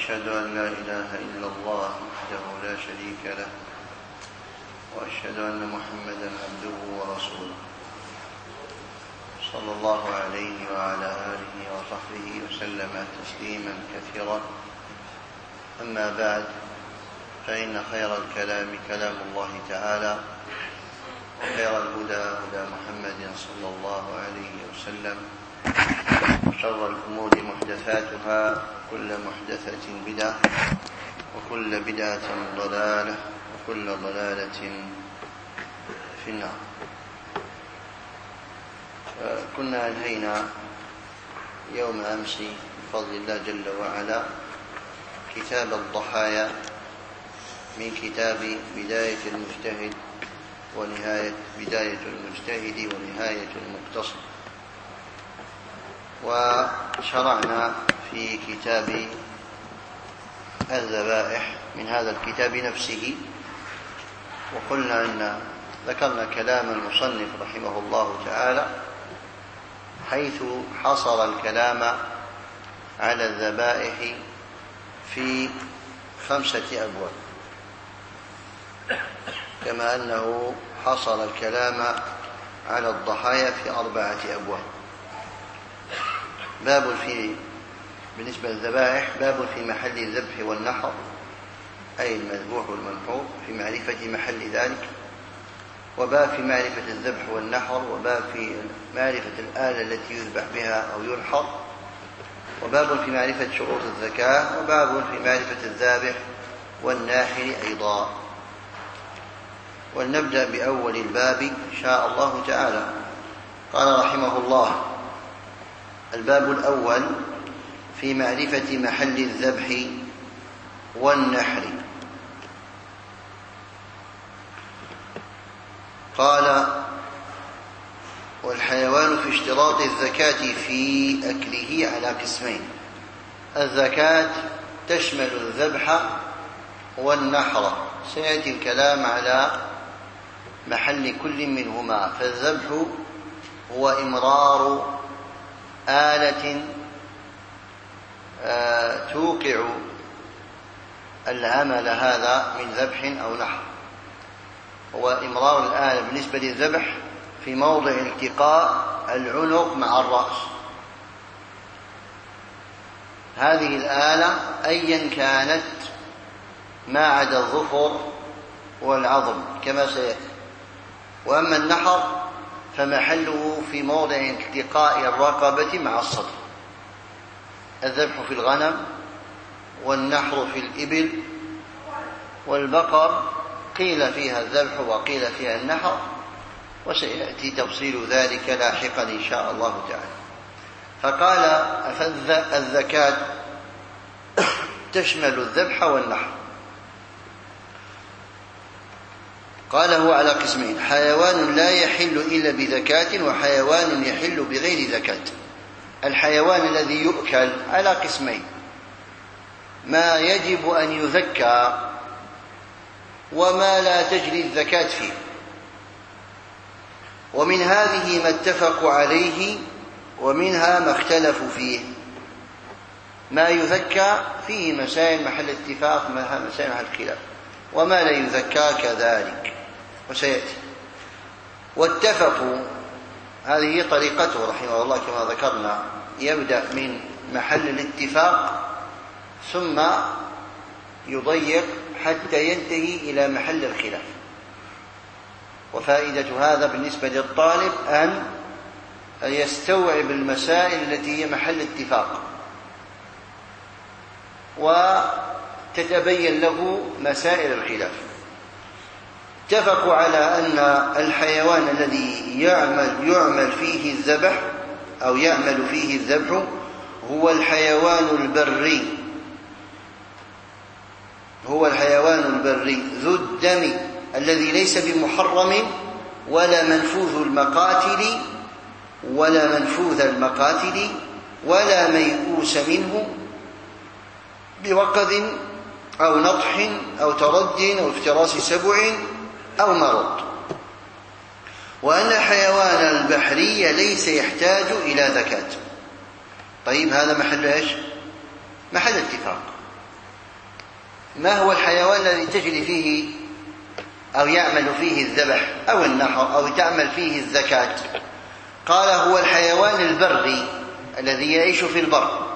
وأشهد أن لا إله إلا الله وحده لا شريك له، وأشهد أن محمدا عبده ورسوله صلى الله عليه وعلى آله وصحبه وسلم تسليما كثيرا. أما بعد، فإن خير الكلام كلام الله تعالى، وخير الهدى هدى محمد صلى الله عليه وسلم، وشر الأمور محدثاتها، كل محدثة بدعة، وكل بدعة ضلالة، وكل ضلالة في النار. كنا أنهينا يوم أمس بفضل الله جل وعلا كتاب الضحايا من كتاب بداية المجتهد ونهاية المقتصد، وشرعنا في كتاب الذبائح من هذا الكتاب نفسه. وقلنا أن ذكرنا كلام المصنف رحمه الله تعالى حيث حصر الكلام على الذبائح في 5 أبواب، كما أنه حصر الكلام على الضحايا في 4 أبواب. باب بالنسبة للذبائح، باب في محل الذبح والنحر، أي المذبوح والمنحور، في معرفة محل ذلك، وباب في معرفة الذبح والنحر، وباب في معرفة الآلة التي يذبح بها أو ينحر، وباب في معرفة شروط الزكاة، وباب في معرفة الذابح والناحر أيضا. ولنبدأ بأول الباب إن شاء الله تعالى. قال رحمه الله: الباب الأول في معرفة محل الذبح والنحر. قال: والحيوان في اشتراط الزكاة في أكله على قسمين. الزكاة تشمل الذبح والنحر، سيأتي الكلام على محل كل منهما. فالذبح هو إمرار آلة توقع العمل هذا من ذبح أو نحر. هو إمرار الآلة بالنسبة للذبح في موضع التقاء العنق مع الرأس. هذه الآلة أيا كانت ما عدا الظفر والعظم كما سيأتي. وأما النحر فمحله في موضع التقاء الرقبة مع الصدر. الذبح في الغنم، والنحر في الإبل والبقر قيل فيها الذبح وقيل فيها النحر، وسيأتي تفصيل ذلك لاحقا إن شاء الله تعالى. فقال: الزكاة تشمل الذبح والنحر. قال: هو على قسمين: حيوان لا يحل إلا بزكاة، وحيوان يحل بغير زكاة. الحيوان الذي يؤكل على قسمين: ما يجب أن يزكى وما لا تجري الزكاة فيه. ومن هذه ما اتفقوا عليه، ومنها ما اختلفوا فيه. ما يزكى فيه مسائل محل اتفاق، مسائل محل خلاف، وما لا يزكى كذلك، وسيأتي. واتفقوا، هذه طريقته رحمه الله كما ذكرنا، يبدأ من محل الاتفاق ثم يضيق حتى ينتهي إلى محل الخلاف. وفائدة هذا بالنسبة للطالب أن يستوعب المسائل التي هي محل اتفاق، وتتبين له مسائل الخلاف. اتفقوا على أن الحيوان الذي يعمل فيه الذبح أو يعمل فيه الذبح هو الحيوان البري ذو الدم الذي ليس بمحرم ولا منفوذ المقاتل ولا ميؤوس منه بوقذ أو نطح أو ترد أو افتراس سبع أو مرض. وأن الحيوان البحري ليس يحتاج إلى زكاة. طيب، هذا محل إيش؟ محل اتفاق. ما هو الحيوان الذي تجري فيه أو يعمل فيه الذبح أو النحر أو تعمل فيه الزكاة؟ قال هو الحيوان البري الذي يعيش في البر،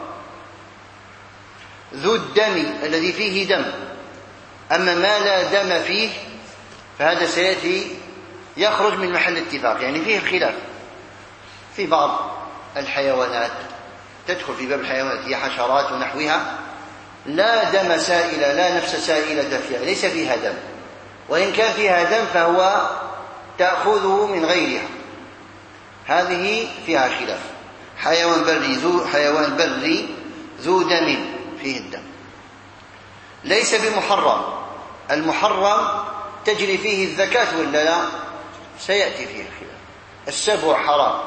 ذو الدم الذي فيه دم. أما ما لا دم فيه فهذا سيأتي يخرج من محل اتفاق، يعني فيه الخلاف. في بعض الحيوانات تدخل في باب الحيوانات، هي حشرات ونحوها، لا دم سائل، لا نفس سائلة فيها، ليس فيها دم، وإن كان فيها دم فهو تأخذه من غيرها، هذه فيها خلاف. حيوان بري ذو دم فيه الدم، ليس بمحرم. المحرم تجري فيه الزكاة ولا لا؟ سيأتي فيه الخلاف. السبع حرام،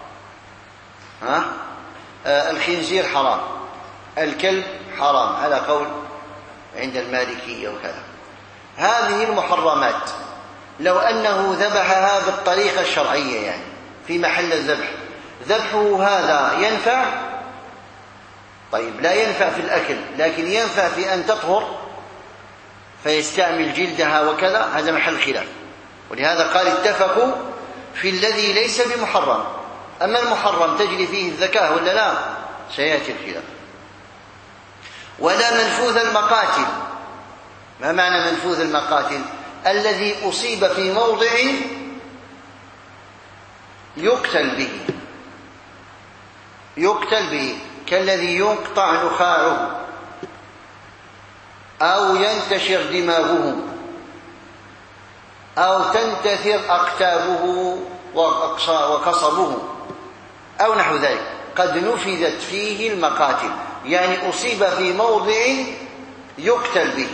الخنزير حرام، الكلب حرام على قول عند المالكية وكذا. هذه المحرمات لو أنه ذبحها بالطريقة الشرعية، يعني في محل الذبح، ذبحه هذا ينفع؟ طيب لا ينفع في الأكل، لكن ينفع في أن تطهر فيستعمل جلدها وكذا، هذا محل خلاف. ولهذا قال اتفقوا في الذي ليس بمحرم. أما المحرم تجري فيه الزكاة ولا لا؟ سيأتي الخلاف. ولا منفوذ المقاتل. ما معنى منفوذ المقاتل؟ الذي أصيب في موضع يقتل به كالذي يقطع نخاعه أو ينتشر دماغه أو تنتثر أقتابه وقصبه أو نحو ذلك، قد نفذت فيه المقاتل، يعني أصيب في موضع يقتل به،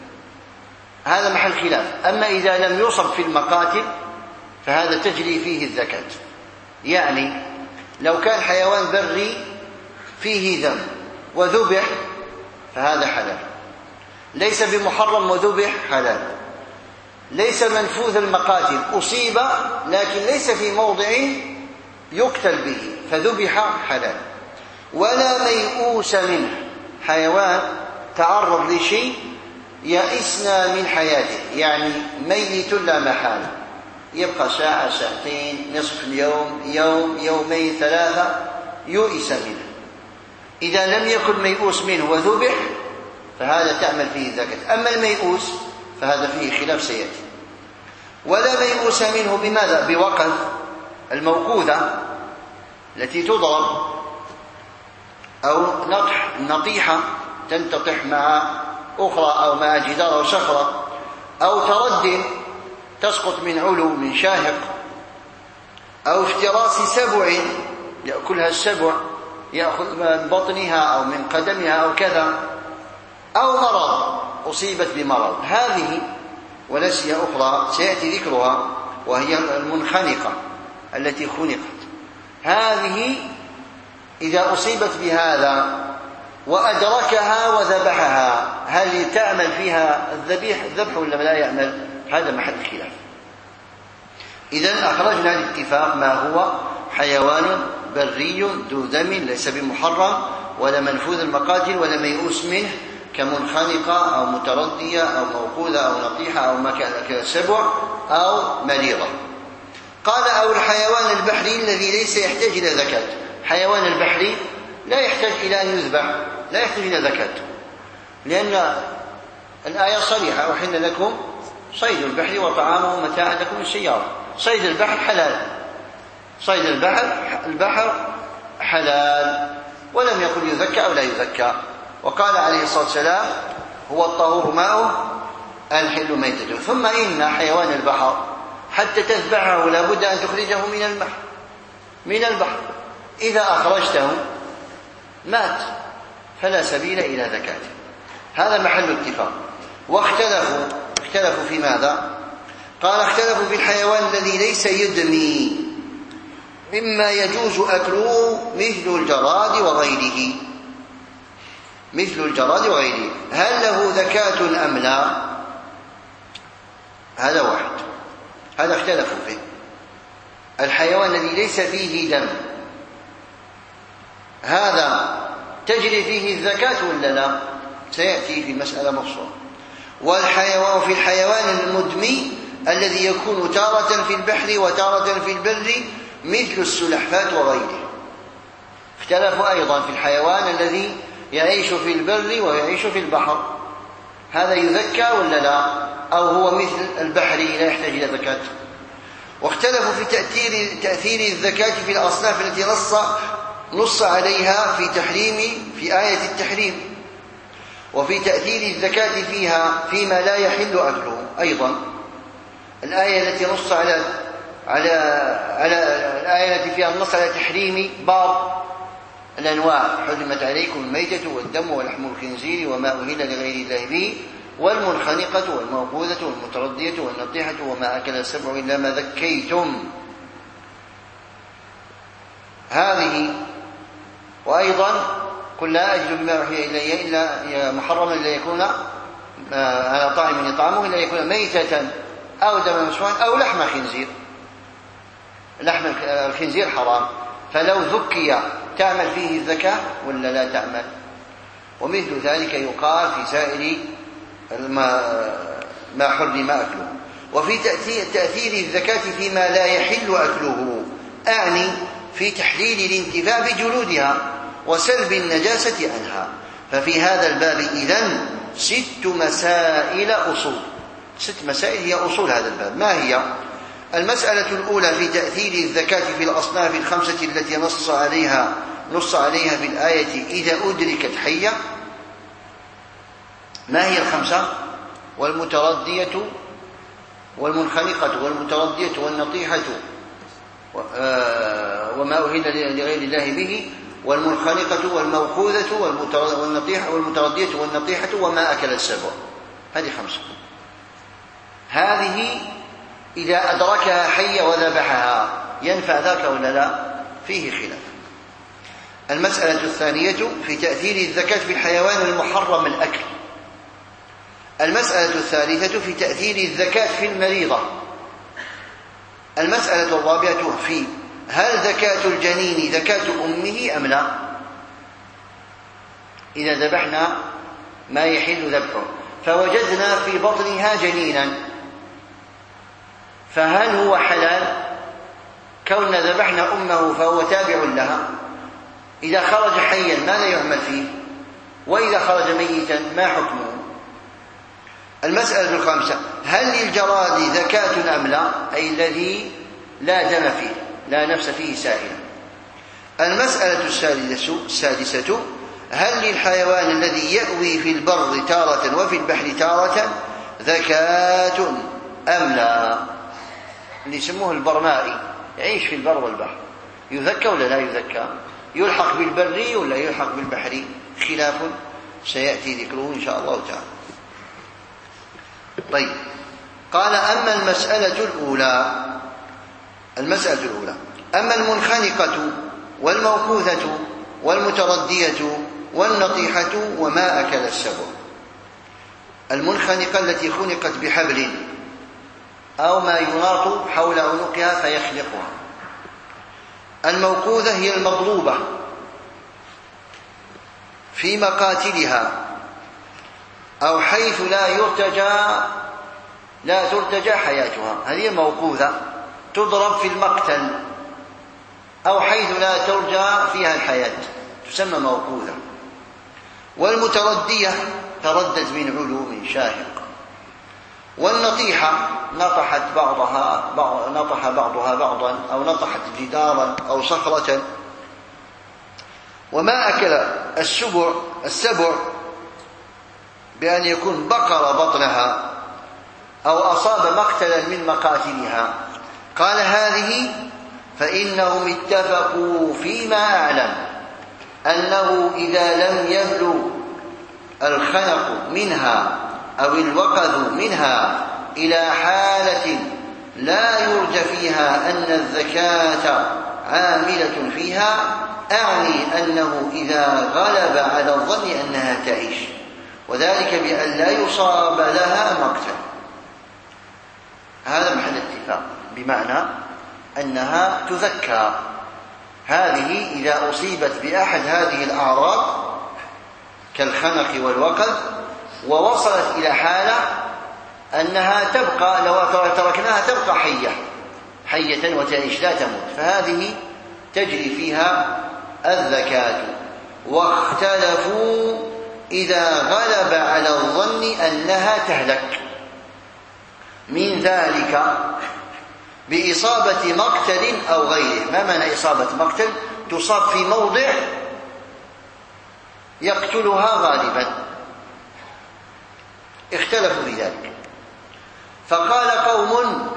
هذا محل خلاف. أما إذا لم يصب في المقاتل فهذا تجري فيه الزكاة. يعني لو كان حيوان بري فيه دم وذبح فهذا حلال، ليس بمحرم وذبح حلال. ليس منفوذ المقاتل، أصيب لكن ليس في موضع يقتل به فذبح حلال. ولا ميؤوس منه، حيوان تعرض لشيء يئسنا من حياته، يعني ميت لا محالة، يبقى ساعة ساعتين نصف اليوم يوم يومين ثلاثة، يؤس منه. إذا لم يكن ميؤوس منه وذبح فهذا تعمل فيه الزكاة. أما الميؤوس فهذا فيه خلاف سيأتي. ولا ميؤوس منه بماذا؟ بوقذ، الموقوذة التي تضرب، أو نطيحة تنتطح مع أخرى أو مع جدار أو صخرة، أو ترد تسقط من علو من شاهق، أو افتراس سبع يأكلها السبع، يأخذ من بطنها أو من قدمها أو كذا، أو مرض، أصيبت بمرض. هذه ونسي أخرى سيأتي ذكرها، وهي المنخنقة التي خنقت. هذه إذا أصيبت بهذا وأدركها وذبحها، هل تعمل فيها الذبح ولا لا يعمل؟ هذا محل خلاف. إذن أخرجنا الاتفاق ما هو حيوان بري ذو دم ليس بمحرم، ولا منفوذ المقاتل، ولا ميؤوس منه كمنخنقة أو متردية أو موقوذة أو نطيحة أو كسبع أو مريضة. قال أو الحيوان البحري الذي ليس يحتاج إلى زكاة. حيوان البحري لا يحتاج إلى أن يذبح، لا يحتاج إلى زكاة، لأن الآية صريحة: أحل لكم صيد البحر وطعامه متاعا لكم السيارة. صيد البحر حلال، صيد البحر حلال، ولم يقل يزكى أو لا يزكى. وقال عليه الصلاة والسلام: هو الطهور ماؤه الحل ميتته. ثم إن حيوان البحر حتى تذبحه لابد أن تخرجه من البحر، إذا أخرجته مات فلا سبيل إلى زكاته. هذا محل اتفاق. واختلفوا في ماذا؟ قال اختلفوا في الحيوان الذي ليس يدمي مما يجوز أكله مثل الجراد وغيره، هل له زكاة أم لا؟ هذا واحد، هذا اختلفوا فيه. الحيوان الذي ليس فيه دم هذا تجري فيه الزكاة ولا لا؟ سيأتي في مسألة مفصولة. وفي الحيوان المدمي الذي يكون تارة في البحر وتارة في البر مثل السلحفاة وغيره. اختلفوا أيضا في الحيوان الذي يعيش في البر ويعيش في البحر، هذا يذكى ولا لا، أو هو مثل البحر لا يحتاج إلى زكاة. واختلفوا في تأثير الزكاة في الأصناف التي نص عليها في آية التحريم، وفي تأثير الزكاة فيها فيما لا يحل أكله أيضا. الآية التي نص على الآية التي فيها النص على تحريم بعض الأنواع: حرمت عليكم الميتة والدم ولحم الخنزير وما أهل لغير الله به والمنخنقة والموقوذة والمتردية والنطيحة وما أكل السبع إلا ما ذكيتم. هذه وأيضا قل لا أجد بما أوحي إلي إلا محرما إلا يكون على طاعم يطعمه إلا يكون ميتة أو دما مسفوحا أو لحم خنزير. لحم الخنزير حرام، فلو ذكي تعمل فيه الزكاة ولا لا تعمل؟ ومثل ذلك يقال في سائر ما حرم أكله. وفي تأثير الزكاة فيما لا يحل أكله، أعني في تحليل الانتفاع بجلودها وسلب النجاسة عنها. ففي هذا الباب إذن 6 مسائل أصول. 6 مسائل هي أصول هذا الباب. ما هي؟ المسألة الأولى في تأثير الزكاة في الأصناف الخمسة التي نص عليها في الآية إذا أدركت حية. ما هي الخمسة؟ والمتردية والمنخنقة والمتردية والنطيحة وما أهل لغير الله به والمنخنقة والموقوذة والمتردية والنطيحة وما أكل السبع. هذه 5. هذه إذا أدركها حية وذبحها ينفع ذاك ولا لا؟ فيه خلاف. المسألة الثانية في تأثير الزكاة في الحيوان المحرم الأكل. المسألة الثالثة في تأثير الزكاة في المريضة. المسألة الرابعة في هل زكاة الجنين زكاة أمه أم لا؟ إذا ذبحنا ما يحل ذبحه فوجدنا في بطنها جنينا، فهل هو حلال؟ كوننا ذبحنا أمه فهو تابع لها. إذا خرج حيا ماذا يعمل فيه؟ وإذا خرج ميتا ما حكمه؟ المسألة الخامسة هل للجراد زكاة أم لا، أي الذي لا دم فيه لا نفس فيه سائلا. المسألة السادسة هل للحيوان الذي يأوي في البر تارة وفي البحر تارة زكاة أم لا؟ اللي يسموه البرمائي يعيش في البر والبحر يذكى ولا لا يذكى؟ يلحق بالبر ولا يلحق بالبحر؟ خلاف سيأتي ذكره إن شاء الله تعالى. طيب، قال أما المسألة الأولى أما المنخنقة والموقوذة والمتردية والنطيحة وما أكل السبع. المنخنقة التي خنقت بحبل أو ما يناط حول عنقها فيخنقها. الموقوذة هي المضروبة في مقاتلها أو حيث لا ترتجى حياتها، هذه موقوذة تضرب في المقتل أو حيث لا ترجى فيها الحياة تسمى موقوذة. والمتردية تردد من علو من شاهق. والنطيحة نطح بعضها بعضا أو نطحت جدارا أو صخرة. وما أكل السبع بأن يكون بقر بطنها أو أصاب مقتلا من مقاتلها. قال هذه فإنهم اتفقوا فيما أعلم أنه إذا لم يبلغ الخنق منها أو الوقذ منها إلى حالة لا يرجى فيها أن الزكاة عاملة فيها، أعني أنه إذا غلب على الظن أنها تعيش، وذلك بأن لا يصاب لها مقتل. هذا محل اتفاق، بمعنى أنها تزكى. هذه إذا أصيبت بأحد هذه الأعراض كالخنق والوقذ ووصلت إلى حالة أنها تبقى، لو تركناها تبقى حية وتعيش لا تموت، فهذه تجري فيها الزكاة. واختلفوا إذا غلب على الظن أنها تهلك، من ذلك بإصابة مقتل أو غيره. ما معنى إصابة مقتل؟ تصاب في موضع يقتلها غالبا، اختلفوا في ذلك. فقال قوم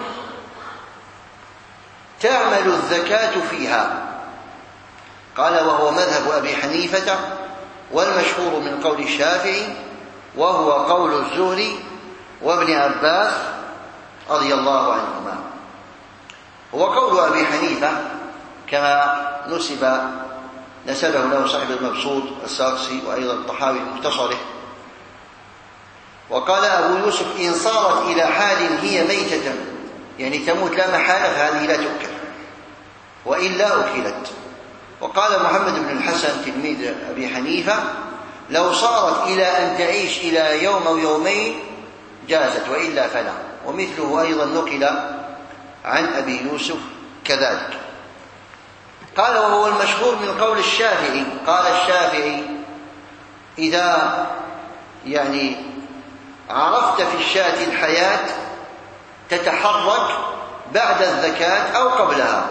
تعمل الزكاة فيها، قال وهو مذهب أبي حنيفة والمشهور من قول الشافعي، وهو قول الزهري وابن عباس رضي الله عنهما. هو قول أبي حنيفة كما نسبه له صاحب المبسوط الساقسي وأيضا الطحاوي مختصره. وقال أبو يوسف إن صارت إلى حال هي ميتة، يعني تموت لا محالة، فهذه لا تؤكل وإلا أكلت. وقال محمد بن الحسن تلميذ أبي حنيفة لو صارت إلى أن تعيش إلى يوم أو يومين جازت وإلا فلا. ومثله أيضا نقل عن أبي يوسف كذلك. قال وهو المشهور من قول الشافعي، قال الشافعي إذا يعني عرفت في الشاة الحياة تتحرك بعد الزكاة أو قبلها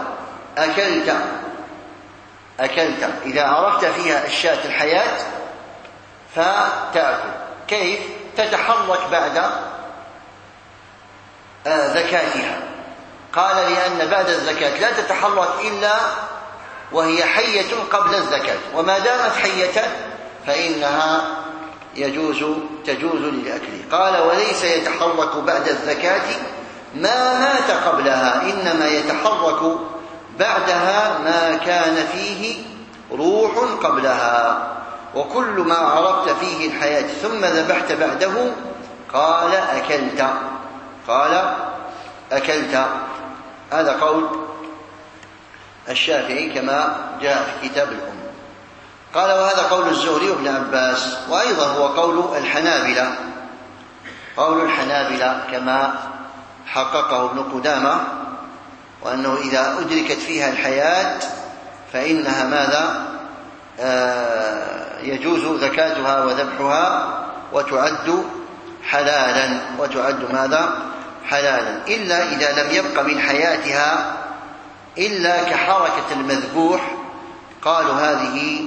أكلت. إذا عرفت فيها الشاة الحياة فتأكل. كيف؟ تتحرك بعد زكاتها. قال لأن بعد الزكاة لا تتحرك إلا وهي حية قبل الزكاة، وما دامت حية فإنها تجوز للأكل. قال وليس يتحرك بعد الزكاة ما مات قبلها، إنما يتحرك بعدها ما كان فيه روح قبلها. وكل ما عرفت فيه الحياة ثم ذبحت بعده قال أكلت. هذا قول الشافعي كما جاء في كتاب الأم. قال وهذا قول الزهري وابن عباس، وأيضا هو قول الحنابلة كما حققه ابن قدامة، وأنه إذا أدركت فيها الحياة فإنها ماذا؟ يجوز زكاتها وذبحها وتعد حلالا، إلا إذا لم يبق من حياتها إلا كحركة المذبوح، قالوا هذه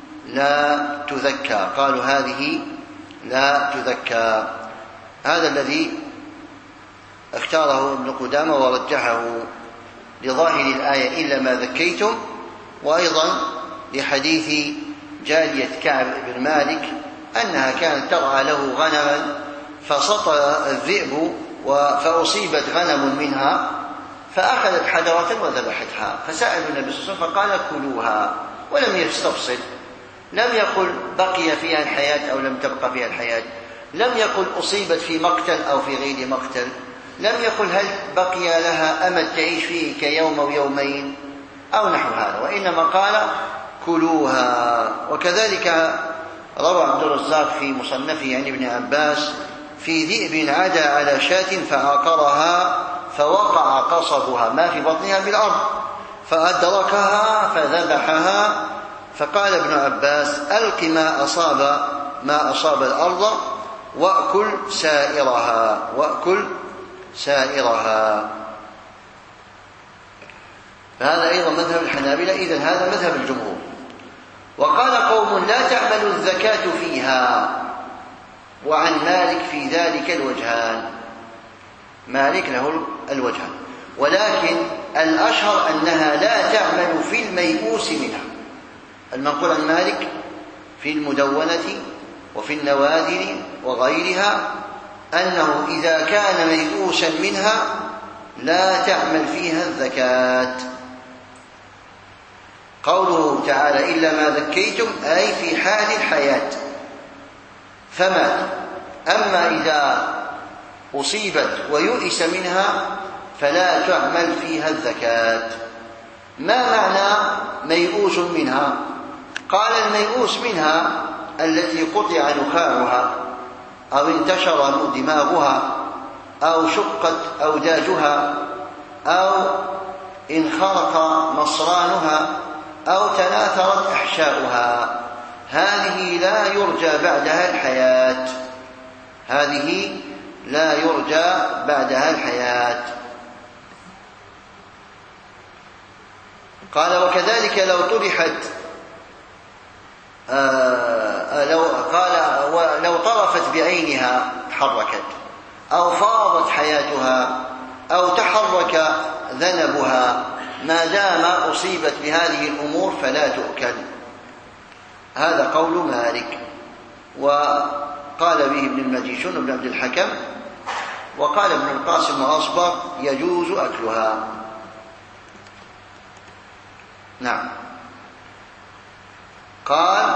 لا تذكى. هذا الذي اختاره ابن قدامة ورجحه لظاهر الآية إلا ما ذكيتم، وأيضا لحديث جارية كعب بن مالك أنها كانت ترعى له غنما فسطى الذئب فأصيبت غنم منها فأخذت حجرة وذبحتها، فسألوا النبي صلى الله عليه وسلم فقال كلوها، ولم يستفصل، لم يقل بقي فيها الحياة أو لم تبقى فيها الحياة، لم يقل أصيبت في مقتل أو في غير مقتل، لم يقل هل بقي لها أمد تعيش فيه كيوم أو يومين أو نحو هذا، وإنما قال كلوها. وكذلك روى عبد الرزاق في مصنفه عن ابن عباس في ذئب عدا على شاة فعقرها فوقع قصبها ما في بطنها بالأرض فأدركها فذبحها، فقال ابن عباس ألق ما أصاب الأرض وأكل سائرها. فهذا أيضا مذهب الحنابلة، إذن هذا مذهب الجمهور. وقال قوم لا تعمل الزكاة فيها، وعن مالك في ذلك الوجهان، مالك له الوجهان، ولكن الأشهر أنها لا تعمل في الميؤوس منها. المنقول عن مالك في المدونة وفي النوادر وغيرها أنه إذا كان ميؤوسا منها لا تعمل فيها الزكاة. قوله تعالى إلا ما ذكيتم أي في حال الحياة فمات. أما إذا أصيبت ويؤس منها فلا تعمل فيها الزكاة. ما معنى ميؤوس منها؟ قال الميؤوس منها التي قطع نخاعها أو انتشر دماغها أو شقت أوداجها أو انخرق مصرانها أو تناثرت أحشاؤها، هذه لا يرجى بعدها الحياة، هذه لا يرجى بعدها الحياة. قال وكذلك لو طرحت لو طرفت بعينها تحركت أو فاضت حياتها أو تحرك ذنبها ما دام أصيبت بهذه الأمور فلا تؤكل. هذا قول مالك، وقال به ابن المجيشون وابن عبد الحكم، وقال ابن القاسم وأصبغ يجوز أكلها. نعم. قال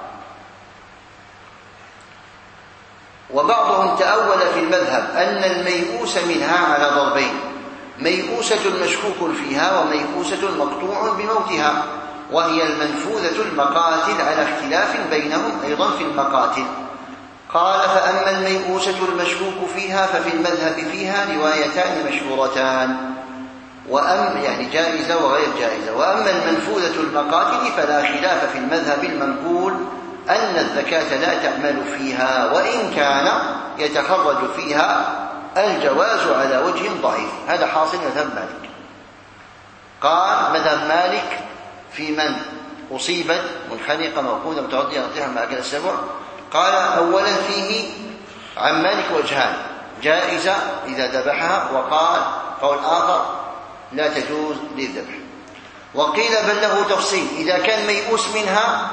وبعضهم تأول في المذهب أن الميؤوس منها على ضربين: ميؤوسة مشكوك فيها وميؤوسة مقطوع بموتها، وهي المنفوذة المقاتل على اختلاف بينهم أيضا في المقاتل. قال فأما الميؤوسة المشكوك فيها ففي المذهب فيها روايتان مشهورتان، يعني جائزة وغير جائزة. وأما المنفوذة المقاتل فلا خلاف في المذهب المنقول أن الزكاة لا تعمل فيها، وإن كان يتخرج فيها الجواز على وجه ضعيف. هذا حاصل مذهب مالك. قال مذهب مالك في من أصيبت منخنقة موقوذة متعدية نطيحا ما أكل السبع، قال أولا فيه عن مالك وجهان: جائزة إذا ذبحها، وقال قول آخر لا تجوز للذبح. وقيل بل له تفصيل: إذا كان ميؤوس منها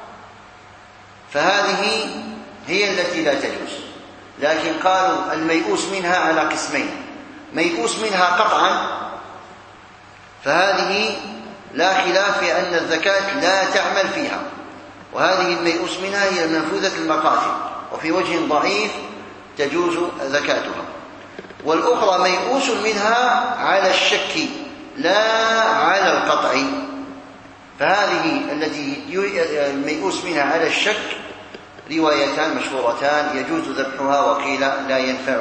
فهذه هي التي لا تجوز، لكن قالوا الميؤوس منها على قسمين: ميؤوس منها قطعا فهذه لا خلاف في أن الزكاة لا تعمل فيها، وهذه الميؤوس منها هي المنفوذة المقاتل، وفي وجه ضعيف تجوز زكاتها. والأخرى ميؤوس منها على الشك لا على القطع، فهذه التي الميؤوس منها على الشك روايتان مشهورتان: يجوز ذبحها وقيل لا ينفع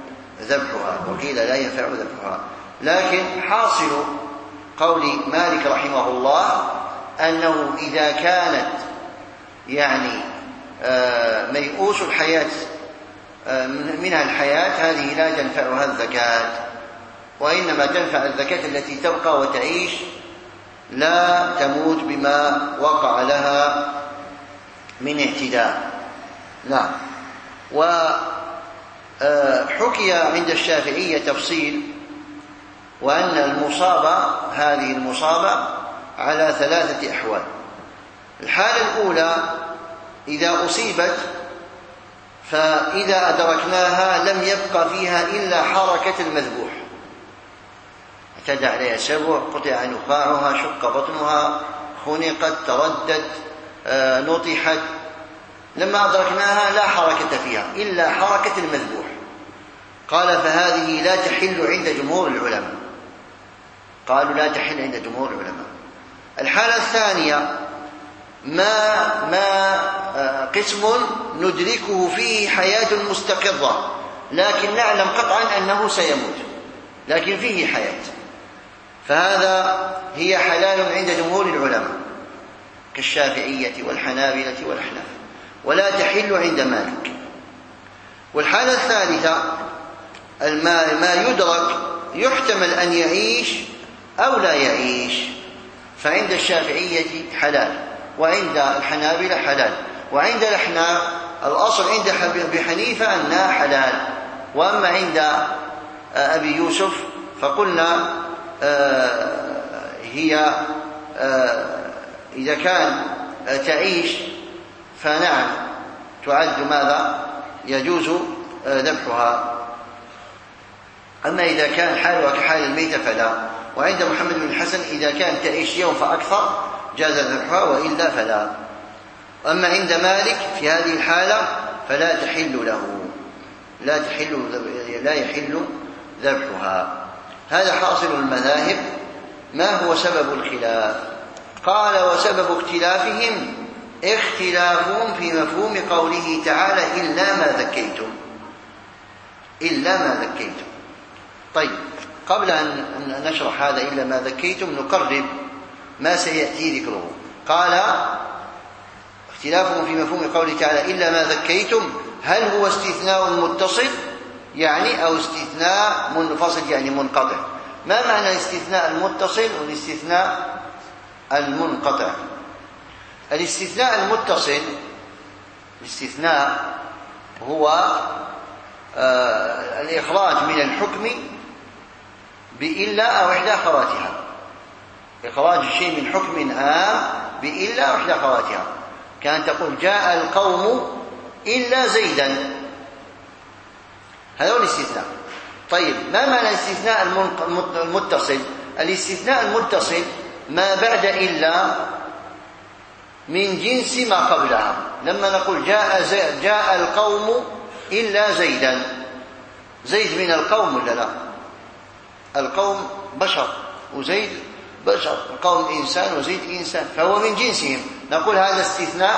ذبحها. لكن حاصل قول مالك رحمه الله أنه إذا كانت يعني ميؤوس الحياة منها الحياة هذه لا تنفعها الزكاة، وإنما تنفع الزكاة التي تبقى وتعيش لا تموت بما وقع لها من اعتداء. نعم. وحكي عند الشافعية تفصيل، وأن هذه المصابة على 3 أحوال. الحالة الأولى إذا أصيبت فإذا أدركناها لم يبق فيها إلا حركة المذبوح، اعتدى عليها سبع، قطع نخاعها، شق بطنها، خنقت، تردت، نطحت، لما أدركناها لا حركة فيها إلا حركة المذبوح. قال فهذه لا تحل عند جمهور العلماء، قالوا لا تحل عند جمهور العلماء. الحالة الثانية ما قسم ندركه فيه حياة مستقرة لكن نعلم قطعا أنه سيموت لكن فيه حياة، فهذا هي حلال عند جمهور العلماء كالشافعية والحنابلة والأحناف، ولا تحل عند مالك. والحالة الثالثة ما يدرك يحتمل أن يعيش أو لا يعيش، فعند الشافعية حلال، وعند الحنابلة حلال، وعند الأحناف الأصل عند أبي حنيفة أنها حلال. وأما عند أبي يوسف فقلنا هي إذا كان تعيش فنعم تعد ماذا يجوز ذبحها، أما إذا كان حالها كحال الميتة فلا. وعند محمد بن الحسن إذا كان تعيش يوم فأكثر جاز ذبحها وإلا فلا. أما عند مالك في هذه الحالة فلا تحل له، لا يحل ذبحها. هذا حاصل المذاهب. ما هو سبب الخلاف؟ قال وسبب اختلافهم اختلاف في مفهوم قوله تعالى إلا ما ذكيتم. إلا ما ذكيتم. طيب، قبل أن نشرح هذا إلا ما ذكيتم نقرب ما سيأتي ذكره. قال اختلافهم في مفهوم قوله تعالى إلا ما ذكيتم، هل هو استثناء متصل يعني أو استثناء منفصل يعني منقطع؟ ما معنى الاستثناء المتصل والاستثناء المنقطع؟ الاستثناء المتصل، الاستثناء هو الإخراج من الحكم بإلا أو إحدى أخواتها. إخراج الشيء من حكم عام بإلا أو إحدى أخواتها، كان تقول جاء القوم إلا زيدا، هذا هو الاستثناء. طيب، ما معنى الاستثناء المتصل؟ الاستثناء المتصل ما بعد إلا من جنس ما قبلها. لما نقول جاء القوم إلا زيدا، زيد من القوم ولا لا؟ القوم بشر وزيد بشر، القوم إنسان وزيد إنسان، فهو من جنسهم، نقول هذا استثناء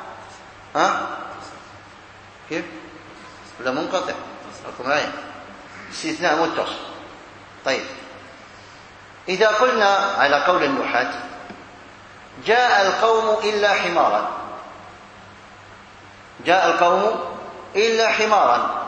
كيف؟ ولا منقطع؟ معي استثناء متصل. طيب، إذا قلنا على قول النحاة جاء القوم إلا حمارا، جاء القوم إلا حمارا،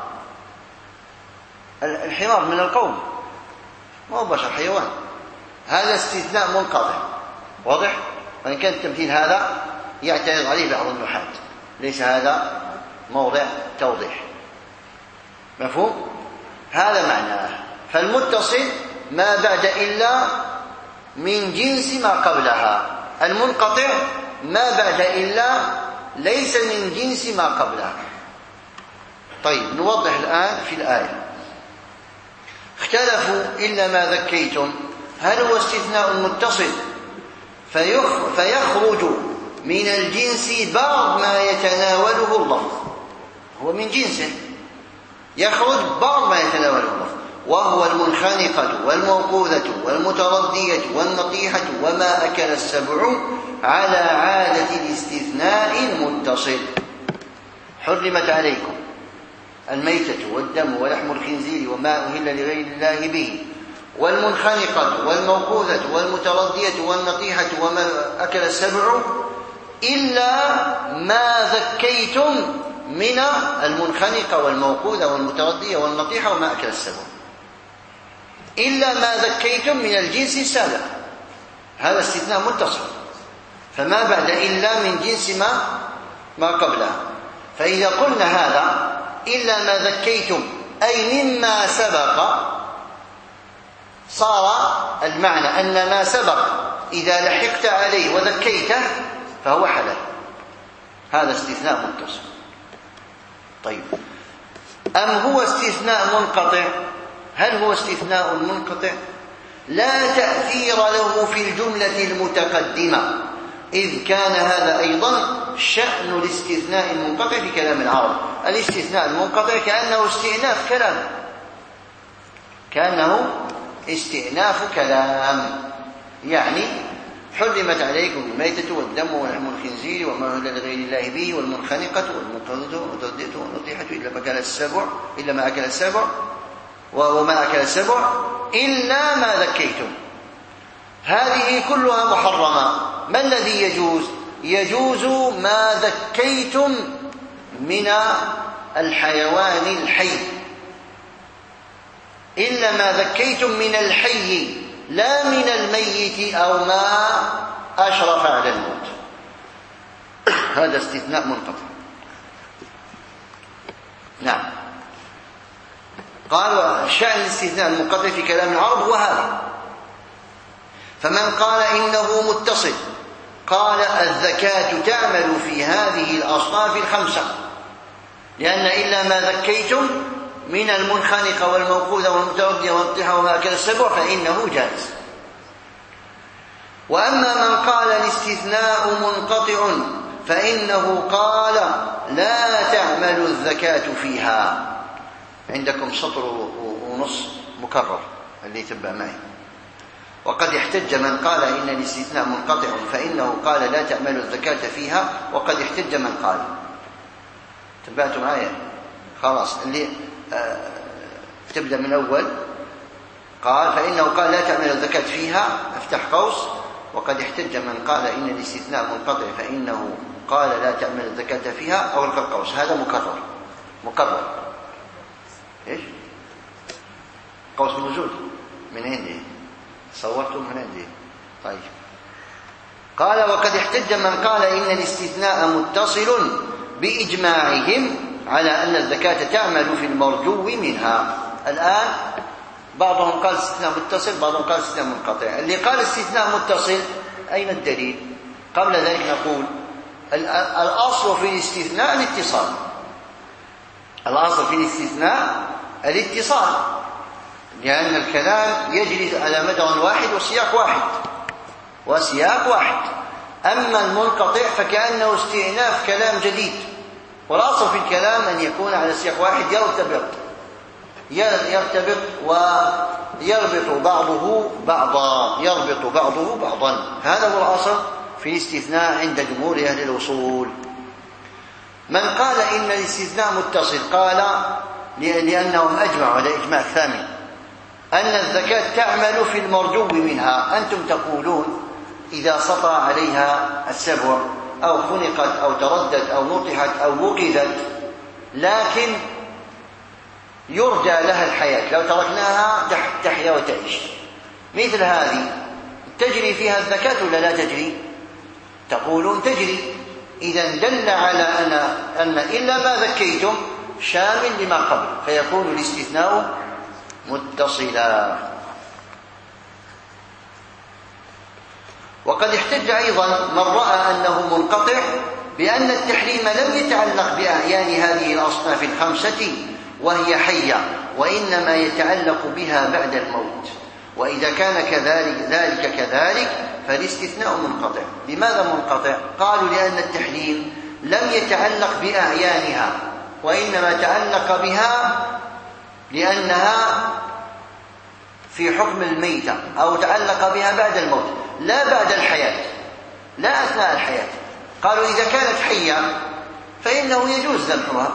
الحمار من القوم ما هو بشر، حيوان، هذا استثناء منقطع، واضح؟ وإن كان التمثيل هذا يعترض عليه بعض النحاة، ليس هذا موضع توضيح، مفهوم؟ هذا معناه. فالمتصل ما بعد إلا من جنس ما قبلها، المنقطع ما بعد إلا ليس من جنس ما قبلها. طيب، نوضح الآن في الآية. اختلفوا إلا ما ذكيتم، هل هو استثناء متصل فيخرج من الجنس بعض ما يتناوله اللفظ، هو من جنس يخرج بعض ما يتناوله اللفظ، وهو المنخنقة والموقوذة والمتردية والنطيحة وما أكل السبع على عادة الاستثناء المتصل. حرمت عليكم الميتة والدم ولحم الخنزير وما أهل لغير الله به، والمنخنقة والموقوذة والمتردية والنطيحة وما أكل السبع إلا ما ذكيتم من المنخنقة والموقوذة والمتردية والنطيحة وما أكل السبع، إلا ما ذكيتم من الجنس السابق، هذا استثناء متصل، فما بعد إلا من جنس ما قبلها. فإذا قلنا هذا إلا ما ذكيتم أي مما سبق، صار المعنى أن ما سبق إذا لحقت عليه وذكيته فهو حلال، هذا استثناء متصل. طيب، أم هو استثناء منقطع؟ هل هو استثناء منقطع؟ لا تأثير له في الجملة المتقدمة، إذ كان هذا أيضا شأن الاستثناء المنقطع في كلام العرب. الاستثناء المنقطع كأنه استئناف كلام، كأنه استئناف كلام، يعني حرمت عليكم الميتة والدم ولحم الخنزير وما أهل لغير الله به والمنخنقة والموقوذة والمتردية والنطيحة إلا ما أكل السبع وما أكل السبع إلا ما ذكيتم، هذه كلها محرمة. ما الذي يجوز؟ يجوز ما ذكيتم من الحيوان الحي، إلا ما ذكيتم من الحي لا من الميت أو ما أشرف على الموت، هذا استثناء منقطع. نعم، قال شأن الاستثناء المنقطع في كلام العرب هو هذا. فمن قال إنه متصل قال الزكاة تعمل في هذه الأصناف الخمسة، لأن إلا ما ذكيتم من المنخنقة والموقوذة والمتردية والنطيحة وما أكل السبع فإنه جائز. وأما من قال الاستثناء منقطع فإنه قال لا تعمل الزكاة فيها. عندكم سطر ونص مكرر اللي يتبع معي. وقد احتج من قال إن الاستثناء منقطع فإنه قال لا تعمل الزكاة فيها، وقد احتج من قال. تبعتوا معايا؟ خلاص اللي تبدأ من أول. قال فإنه قال لا تعمل الزكاة فيها، افتح قوس، وقد احتج من قال إن الاستثناء منقطع فإنه قال لا تعمل الزكاة فيها، أو القى القوس. هذا مكرر. إيش؟ قوس موجود من عندي، صورته من عندي. طيب قال وقد احتج من قال إن الاستثناء متصل بإجماعهم على أن الزكاة تعمل في المرجو منها. الآن بعضهم قال استثناء متصل، بعضهم قال استثناء منقطع. اللي قال استثناء متصل أين الدليل؟ قبل ذلك نقول الأصل في الاستثناء الاتصال. الأصل في الاستثناء الاتصال، لأن الكلام يجري على مدى واحد وسياق واحد. أما المنقطع فكأنه استئناف كلام جديد، والأصل في الكلام أن يكون على سياق واحد يرتبط ويربط بعضه بعضا. هذا هو الأصل في الاستثناء عند جمهور أهل الأصول. من قال إن الاستثناء متصل قال لأنهم أجمعوا على إجماع الثاني أن الزكاة تعمل في المرجو منها. أنتم تقولون إذا سطى عليها السبع أو خنقت أو تردت أو نطحت أو وقذت لكن يرجى لها الحياة، لو تركناها تحيا وتعيش، مثل هذه تجري فيها الزكاة ولا لا تجري؟ تقولون تجري. إذا دل على أن إلا ما ذكيتم شامل لما قبل، فيكون الاستثناء متصلا. وقد احتج أيضا من رأى أنه منقطع بأن التحريم لم يتعلق بأعيان هذه الأصناف الخمسة وهي حية، وإنما يتعلق بها بعد الموت. وإذا كان ذلك كذلك فالاستثناء منقطع. لماذا منقطع؟ قالوا لأن التحريم لم يتعلق بأعيانها، وإنما تعلق بها لأنها في حكم الميتة، أو تعلق بها بعد الموت لا بعد الحياة، لا أثناء الحياة. قالوا إذا كانت حية فإنه يجوز ذبحها،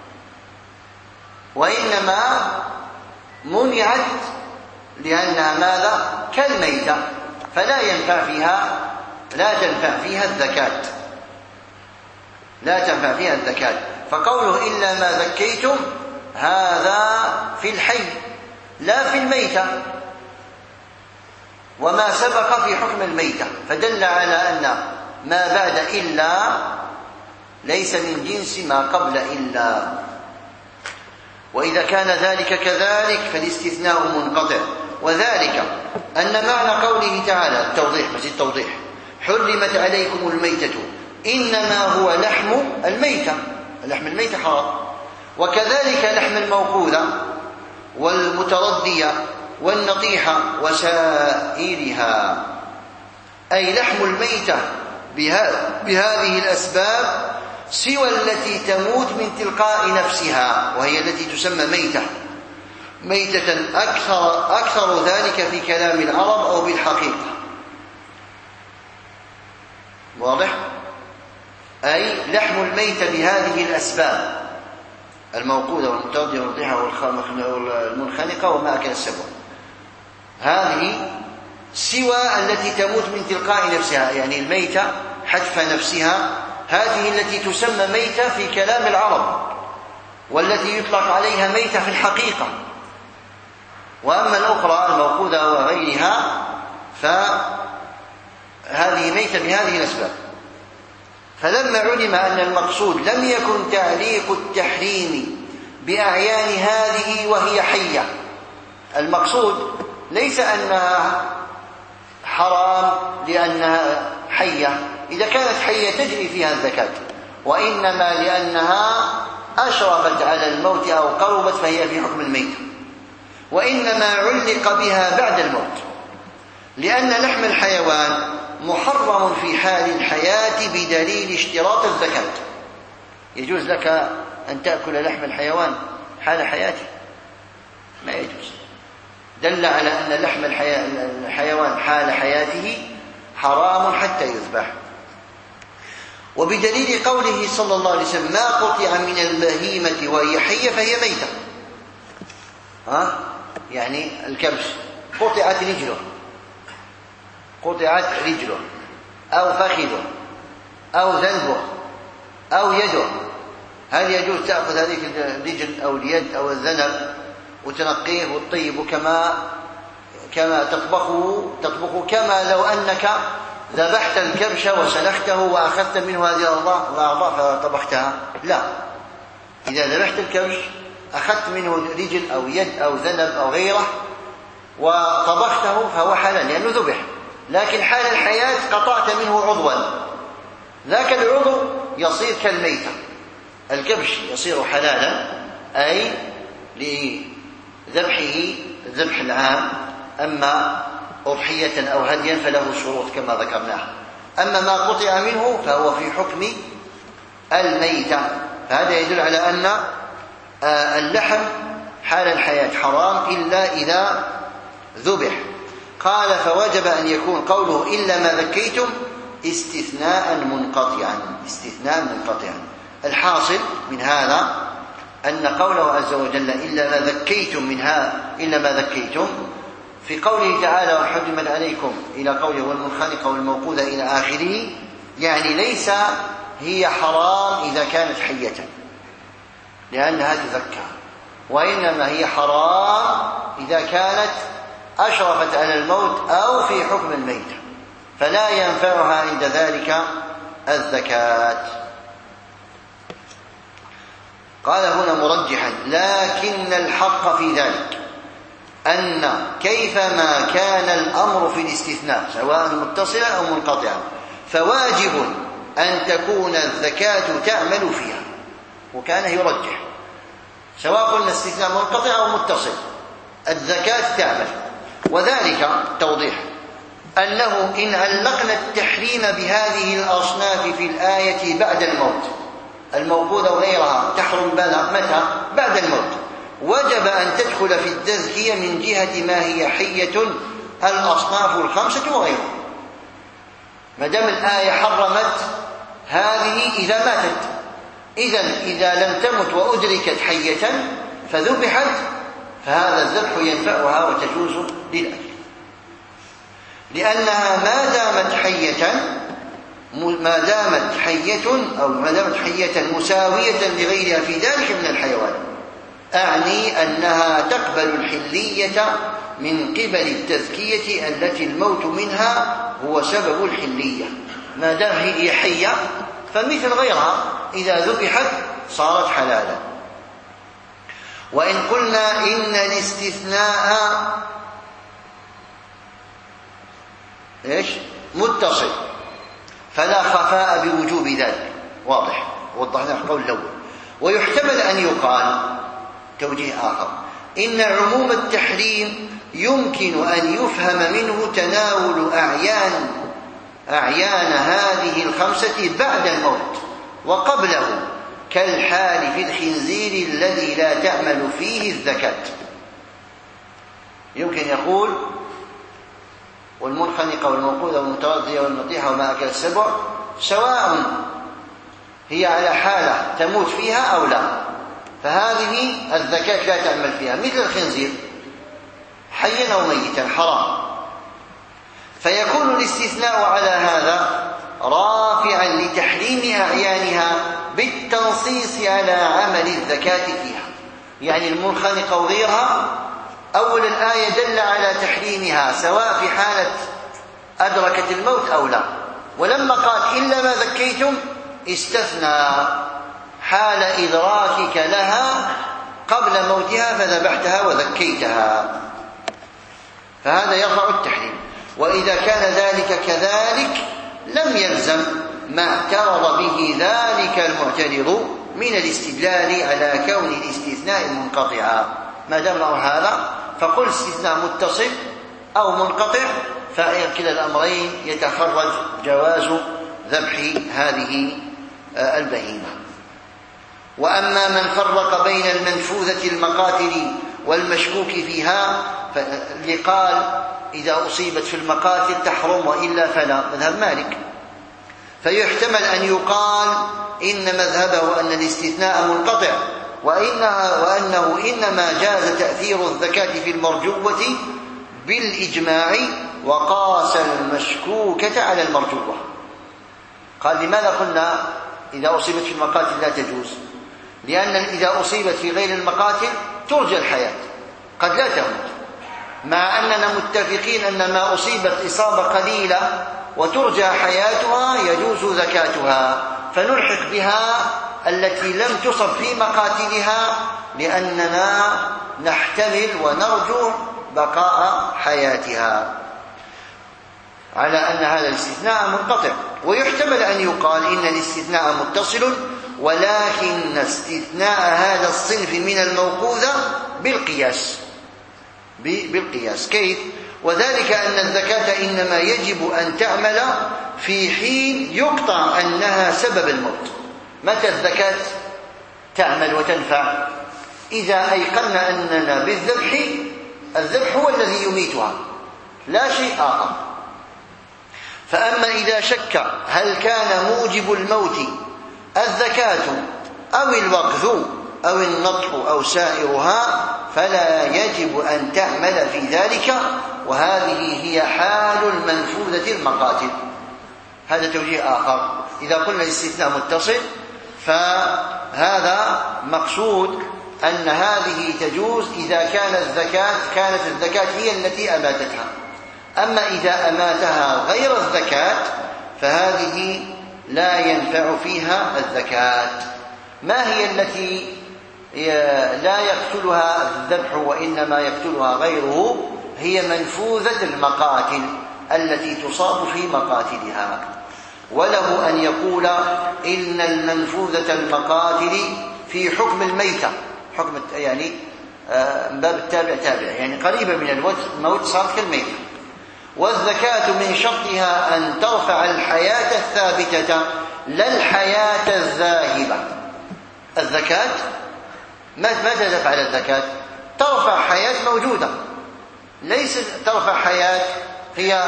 وإنما منعت لأنها ماذا؟ كالميتة، فلا ينفع فيها، لا تنفع فيها الزكاة. فقوله إلا ما ذكيتم هذا في الحي لا في الميتة، وما سبق في حكم الميتة، فدل على أن ما بعد إلا ليس من جنس ما قبل إلا. وإذا كان ذلك كذلك فالاستثناء منقطع. وذلك أن معنى قوله تعالى التوضيح حرمت عليكم الميتة إنما هو لحم الميتة حرام، وكذلك لحم الموقوذة والمتردية والنطيحة وسائرها، أي لحم الميتة بهذه الأسباب سوى التي تموت من تلقاء نفسها، وهي التي تسمى ميتة أكثر ذلك في كلام العرب أو بالحقيقة. واضح؟ أي لحم الميتة بهذه الأسباب، الموقوذة والمتردية والنطيحة والمنخنقة وما أكل السبع، هذه سوى التي تموت من تلقاء نفسها، يعني الميتة حتف نفسها، هذه التي تسمى ميتة في كلام العرب، والتي يطلق عليها ميتة في الحقيقة. وأما الأخرى الموقوذة وغيرها فهذه ميتة بهذه الأسباب. فلما علم أن المقصود لم يكن تعليق التحريم بأعيان هذه وهي حية، المقصود ليس أنها حرام لأنها حية، إذا كانت حية تجري فيها الزكاة، وإنما لأنها أشرفت على الموت أو قربت فهي في حكم الميت، وإنما علق بها بعد الموت، لأن لحم الحيوان محرم في حال الحياة بدليل اشتراط الزكاة. يجوز لك أن تأكل لحم الحيوان حال حياته؟ ما يجوز، دل على أن لحم الحيوان حال حياته حرام حتى يذبح. وبدليل قوله صلى الله عليه وسلم ما قطع من البهيمة وهي حية فهي ميتة. يعني الكبش قطعت رجله أو فخذه أو ذنبه أو يده، هل يجوز تأخذ هذه الرجل أو اليد أو الذنب وتنقيه وتطيبه كما تطبخه كما لو أنك ذبحت الكبش وسلخته وأخذت منه هذه الأعضاء فطبختها؟ لا، إذا ذبحت الكبش أخذت منه رجل أو يد أو ذنب أو غيره وطبخته فهو حلال لأنه ذبح. لكن حال الحياة قطعت منه عضوا، ذاك العضو يصير كالميتة. الكبش يصير حلالا أي لذبحه الذبح العام، أما أضحية أو هديا فله شروط كما ذكرناها. أما ما قطع منه فهو في حكم الميتة. فهذا يدل على أن اللحم حال الحياة حرام إلا إذا ذبح. قال فوجب أن يكون قوله إلا ما ذكيتم استثناء منقطعا. الحاصل من هذا أن قوله عز وجل إلا ما ذكيتم في قوله تعالى وحرمت عليكم إلى قوله والمنخنقة والموقوذة إلى آخره، يعني ليس هي حرام إذا كانت حية لأنها تذكى، وإنما هي حرام إذا كانت أشرفت على الموت أو في حكم الميتة، فلا ينفعها عند ذلك الزكاة. قال هنا مرجحا لكن الحق في ذلك أن كيفما كان الأمر في الاستثناء سواء متصلا أو منقطعا فواجب أن تكون الزكاة تعمل فيها. وكان يرجح سواء قلنا استثناء منقطع أو متصل الزكاة تعمل. وذلك توضيح أنه إن علقنا التحريم بهذه الأصناف في الآية بعد الموت، الموقوذة وغيرها تحرم متى؟ بعد الموت، وجب أن تدخل في التزكية من جهة ما هي حية الأصناف الخمسة وغيرها. ما دام الآية حرمت هذه إذا ماتت، إذا لم تمت وأدركت حية فذبحت فهذا الذبح ينفعها وتجوز للأكل، لأنها ما دامت حية مساوية لغيرها في ذلك من الحيوان، أعني أنها تقبل الحلية من قبل التزكية التي الموت منها هو سبب الحلية. ما دام هي حية فمثل غيرها إذا ذبحت صارت حلالا. وإن قلنا إن الاستثناء متصل فلا خفاء بوجوب ذلك، واضح، وضحنا القول الأول. ويحتمل أن يقال توجيه آخر إن عموم التحريم يمكن أن يفهم منه تناول أعيان هذه الخمسة بعد الموت وقبله، كالحال في الخنزير الذي لا تعمل فيه الزكاة. يمكن يقول والمنخنقة والموقوذة والمتوضية والنطيحة وما أكل السبع سواء هي على حالة تموت فيها أو لا، فهذه الزكاة لا تعمل فيها، مثل الخنزير حيا أو ميتا حرام. فيكون الاستثناء على هذا رافعا لتحريم أعيانها بالتنصيص على عمل الزكاة فيها. يعني المنخنقة وغيرها أول الآية دل على تحريمها سواء في حالة أدركت الموت أو لا، ولما قال إلا ما ذكيتم استثنى حال إدراكك لها قبل موتها فذبحتها وذكيتها، فهذا يرفع التحريم. وإذا كان ذلك كذلك لم يلزم ما اعترض به ذلك المعترض من الاستدلال على كون الاستثناء منقطعا. ما دام هذا فقل استثناء متصل أو منقطع، فكلا الأمرين يتخرج جواز ذبح هذه البهيمة. وأما من فرق بين المنفوذة المقاتل والمشكوك فيها، لقال إذا أصيبت في المقاتل تحرم وإلا فلا، مذهب مالك. فيحتمل أن يقال إن مذهبه أن الاستثناء منقطع، وأنه إنما جاز تأثير الزكاة في المرجوة بالإجماع، وقاس المشكوكة على المرجوة. قال لماذا قلنا إذا أصيبت في المقاتل لا تجوز؟ لأن إذا أصيبت في غير المقاتل ترجى الحياة، قد لا تموت، مع أننا متفقين أن ما أصيبت إصابة قليلة وترجى حياتها يجوز زكاتها، فنلحق بها التي لم تصب في مقاتلها، لأننا نحتمل ونرجو بقاء حياتها، على أن هذا الاستثناء منقطع. ويحتمل أن يقال إن الاستثناء متصل، ولكن استثناء هذا الصنف من الموقوذة بالقياس. كيف؟ وذلك أن الزكاة إنما يجب أن تعمل في حين يقطع أنها سبب الموت. متى الزكاة تعمل وتنفع؟ إذا أيقنا أننا بالذبح، الذبح هو الذي يميتها لا شيء آخر. فأما إذا شك هل كان موجب الموت الزكاة أو الوقذ أو النطح أو سائرها، فلا يجب أن تعمل في ذلك، وهذه هي حال المنفوذة المقاتل. هذا توجيه آخر. إذا قلنا الاستثناء متصل فهذا مقصود أن هذه تجوز إذا كانت الزكاة هي التي أماتتها. أما إذا أماتها غير الزكاة فهذه لا ينفع فيها الزكاة. ما هي التي لا يقتلها الذبح وإنما يقتلها غيره؟ هي منفوذة المقاتل التي تصاب في مقاتلها. وله أن يقول إن المنفوذة المقاتل في حكم الميتة، حكم يعني باب التابع تابع، يعني قريبة من الموت، صارت كالميتة. والزكاة من شرطها أن ترفع الحياة الثابتة لا الحياة الذاهبة. الزكاة ماذا تفعل الزكاة؟ ترفع حياة موجودة، ليس ترفع حياة هي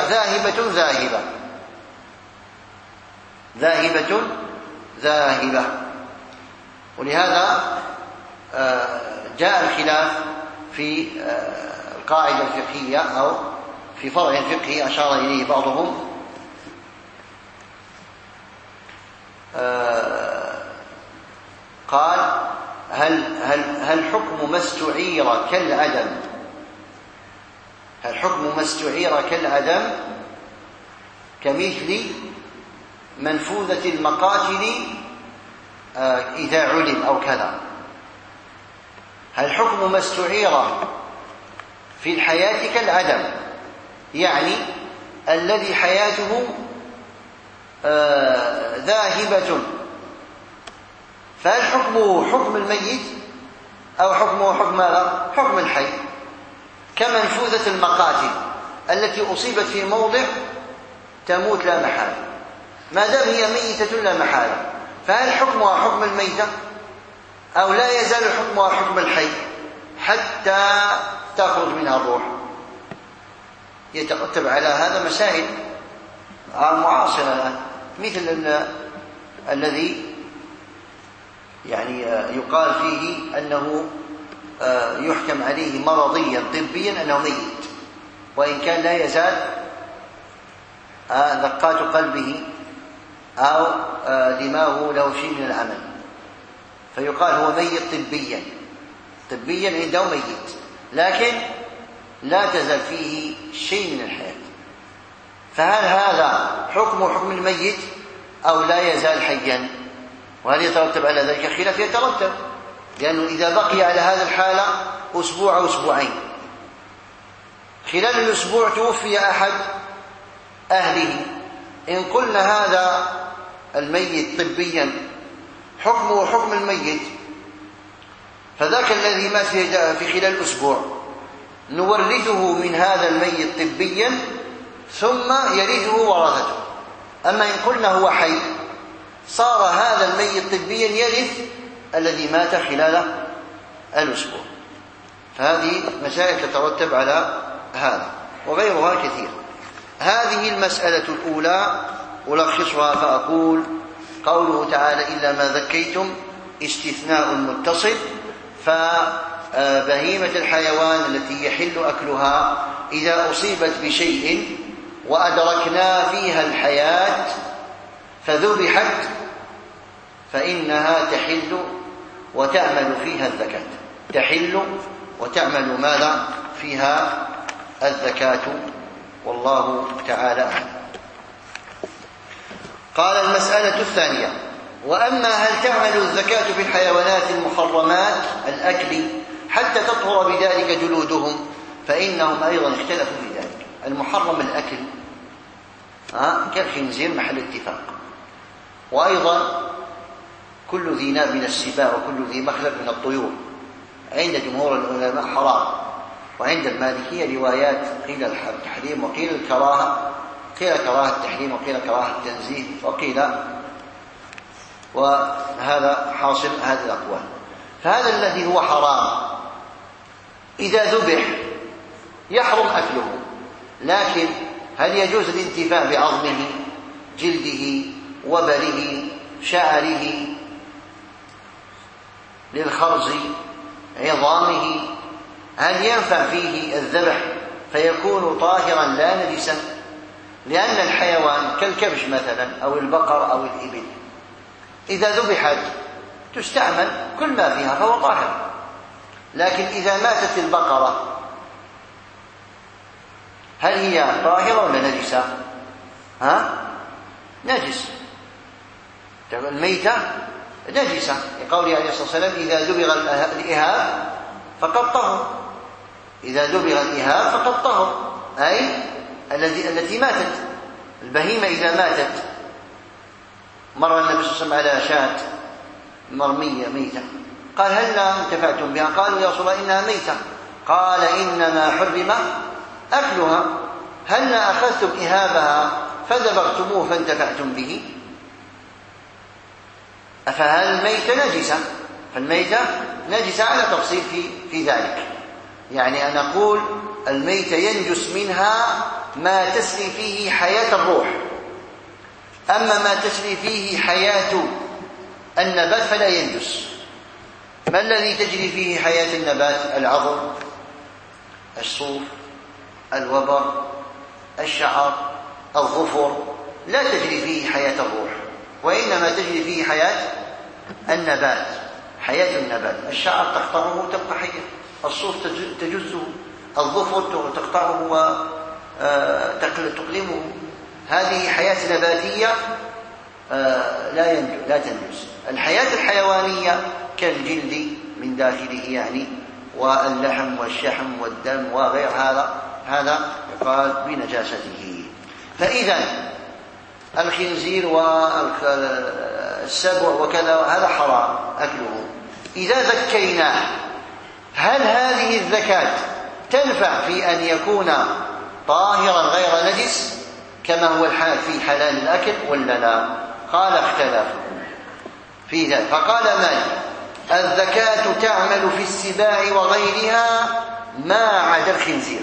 ذاهبة. ولهذا جاء الخلاف في القاعدة الفقهية أو في فرع فقهي أشار إليه بعضهم، قال هل حكم ما استعير كالعدم، كمثل منفوذة المقاتل إذا علم أو كذا؟ هل حكم ما استعير في الحياة كالعدم، يعني الذي حياته ذاهبة، فهل حكمه حكم الميت أو حكمه حكم الحي؟ كمنفوذة المقاتل التي أصيبت في موضع تموت لا محالة، ما دام هي ميتة لا محالة، فهل حكمها حكم الميتة أو لا يزال حكمها حكم الحي حتى تخرج منها الروح؟ يترتب على هذا مسائل معاصرة الآن، مثل الذي يعني يقال فيه أنه يحكم عليه مرضيا طبيا أنه ميت، وإن كان لا يزال دقات قلبه أو دماغه له شيء من العمل، فيقال هو ميت طبيا عنده ميت، لكن لا تزال فيه شيء من الحياة. فهل هذا حكم الميت أو لا يزال حيا؟ وهل يترتب على ذلك خلاف؟ يترتب، لأنه إذا بقي على هذا الحالة أسبوع أو أسبوعين، خلال الأسبوع توفي أحد أهله، إن قلنا هذا الميت طبيا حكمه حكم الميت، فذاك الذي مات في خلال الأسبوع نورثه من هذا الميت طبيا ثم يرثه ورثته. أما إن قلنا هو حي صار هذا الميت طبيا يرث الذي مات خلال الأسبوع. فهذه مسائل تترتب على هذا وغيرها كثير. هذه المسألة الأولى ألخصها فأقول: قوله تعالى إلا ما ذكيتم استثناء متصل، فبهيمة الحيوان التي يحل أكلها إذا أصيبت بشيء وأدركنا فيها الحياة فذبحت فإنها تحل وتعمل فيها الزكاة. تحل وتعمل ماذا؟ فيها الزكاة، والله تعالى أعلم. قال: المسألة الثانية: وأما هل تعمل الزكاة في الحيوانات المحرمات الأكل حتى تطهر بذلك جلودهم؟ فإنهم أيضا اختلفوا في ذلك. المحرم الأكل كالخنزير محل اتفاق، وأيضا كل ذي ناب من السباع وكل ذي مخلب من الطيور عند جمهور العلماء حرام. وعند المالكية روايات قيل التحريم وقيل الكراهة، قيل كراهة التحريم وقيل كراهة التنزيه وقيل، وهذا حاصل هذه الأقوال. فهذا الذي هو حرام إذا ذبح يحرم أكله، لكن هل يجوز الانتفاع بعظمه، جلده، وبره، شعره، للخرز، عظامه؟ هل ينفع فيه الذبح فيكون طاهرا لا نجسا؟ لأن الحيوان كالكبش مثلا أو البقر أو الإبل إذا ذبحت تستعمل كل ما فيها فهو طاهر، لكن إذا ماتت البقرة هل هي طاهرة ولا نجسة؟ نجس. الميتة نجسة لقوله عليه الصلاة والسلام: إذا دبغ الإهاب فقد طهر. إذا دبغ الإهاب فقد طهر، أي التي ماتت. البهيمة إذا ماتت، مر النبي صلى الله عليه وسلم على شاة مرمية ميتة، قال: هل انتفعتم بها؟ قالوا: يا رسول الله إنها ميتة. قال: إنما حرم أكلها. هل أخذتم إهابها فدبغتموه فانتفعتم به؟ فهل الميتة نجسة؟ فالميتة نجسة على تفصيل في ذلك. يعني أن نقول الميتة ينجس منها ما تسري فيه حياة الروح، أما ما تسري فيه حياة النبات فلا ينجس. ما الذي تجري فيه حياة النبات؟ العظم، الصوف، الوبر، الشعر، الظفر، لا تجري فيه حياة الروح، وإنما تجري فيه حياة النبات، حياة النبات. الشعر تقطعه تبقى حية، الصوف تجزه، الظفر تقطعه وتقلمه. هذه حياة نباتية لا تنجس. الحياة الحيوانية كالجلد من داخله يعني، واللحم والشحم والدم وغير هذا يقال بنجاسته. فإذا الخنزير والسبع وكذا هذا حرام أكله. إذا ذكيناه هل هذه الزكاة تنفع في أن يكون طاهرا غير نجس كما هو الحال في حلال الأكل ولا لا؟ قال: اختلفوا في ذلك. فقال مالك: الزكاة تعمل في السباع وغيرها ما عدا الخنزير،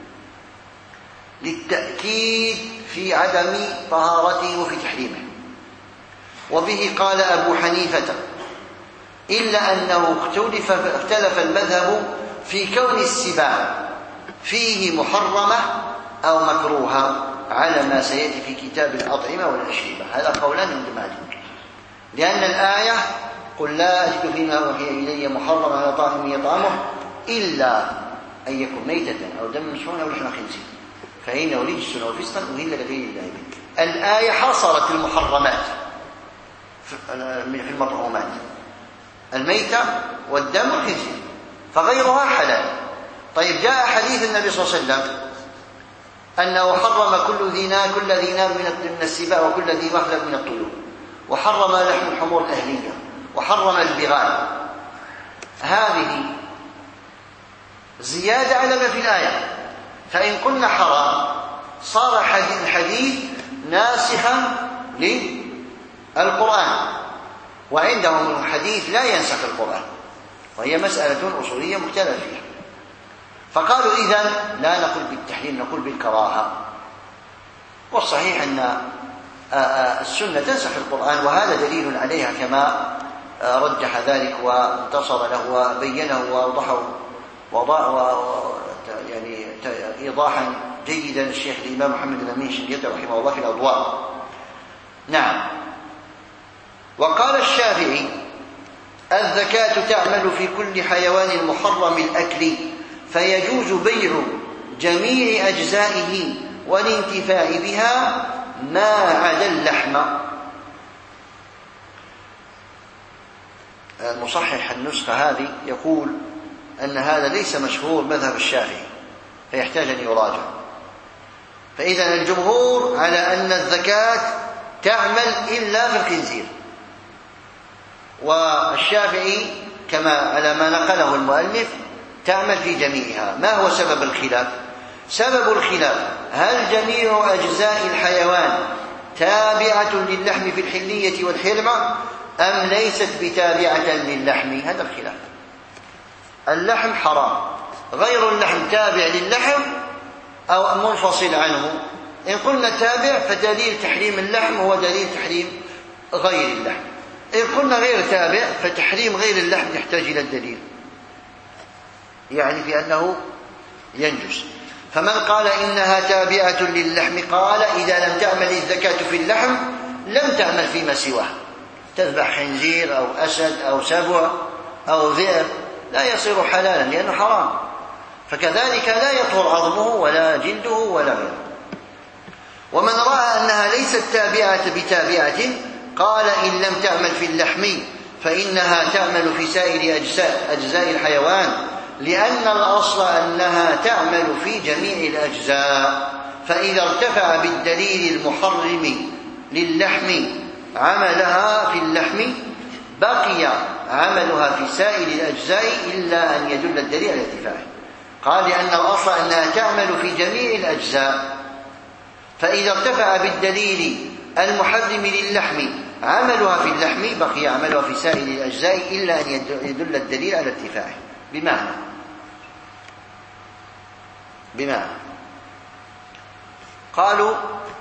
للتأكيد في عدم طهارته وفي تحريمه. وبه قال أبو حنيفة، إلا أنه اختلف المذهب في كون السباع فيه محرمة أو مكروهة على ما سيأتي في كتاب الأطعمة والأشربة. هذا قولان عند مالك، لأن الآية: قل لا أجد فيما أوحي إلي محرما على طاعم يطعمه إلا أن يكون ميتة أو دم مسفوحا أو لحم خنزير فإنه رجس أو فسقا أهل لغير الله به. الآية حصرت المحرمات في المطعومات: الميتة والدم والخنزير، فغيرها حلال. طيب، جاء حديث النبي صلى الله عليه وسلم أنه حرم كل ذي ناب من السباع وكل ذي مخلب من الطيور، وحرم لحم الحمور الأهلية، وحرم البغال. هذه زيادة على ما في الآية، فإن قلنا حرام صار الحديث ناسخا للقرآن، وعندهم الحديث لا ينسخ القرآن، وهي مسألة أصولية مختلف فيها. فقالوا إذن لا نقول بالتحريم، نقول بالكراهة. والصحيح أن السنة تنسخ القرآن، وهذا دليل عليها كما رجح ذلك وانتصر له وبينه وأوضحه يعني إيضاحا جيدا الشيخ الإمام محمد الأمين الشنقيطي رحمه الله في الأضواء. نعم. وقال الشافعي: الزكاة تعمل في كل حيوان محرم الأكل، فيجوز بيع جميع أجزائه والانتفاع بها ما عدا اللحم. المصحح النسخة هذه يقول أن هذا ليس مشهور مذهب الشافعي، فيحتاج أن يراجع. فإذا الجمهور على أن الزكاة تعمل إلا في الخنزير، والشافعي كما على ما نقله المؤلف تعمل في جميعها. ما هو سبب الخلاف؟ سبب الخلاف: هل جميع أجزاء الحيوان تابعة للحم في الحلية والحرمة أم ليست بتابعة للحم؟ هذا الخلاف. اللحم حرام، غير اللحم تابع للحم أو منفصل عنه. إن قلنا تابع فدليل تحريم اللحم هو دليل تحريم غير اللحم، إن قلنا غير تابع فتحريم غير اللحم يحتاج إلى الدليل، يعني في أنه ينجس. فمن قال إنها تابعة للحم قال: إذا لم تعمل الزكاة في اللحم لم تعمل فيما سواه، تذبح خنزير أو أسد أو سبع أو ذئب لا يصير حلالا لأنه حرام، فكذلك لا يطهر عظمه ولا جلده ولا غيره. ومن رأى أنها ليست تابعة بتابعة قال: إن لم تعمل في اللحم فإنها تعمل في سائر أجزاء الحيوان، لأن الأصل أنها تعمل في جميع الأجزاء، فإذا ارتفع بالدليل المحرم للحم عملها في اللحم بقي عملها في سائر الأجزاء إلا أن يدل الدليل على ارتفاعه. قال: لأن الأصل أنها تعمل في جميع الأجزاء، فإذا ارتفع بالدليل المحرم للحم عملها في اللحم بقي عملها في سائر الأجزاء إلا أن يدل الدليل على ارتفاعه. بمعنى قالوا: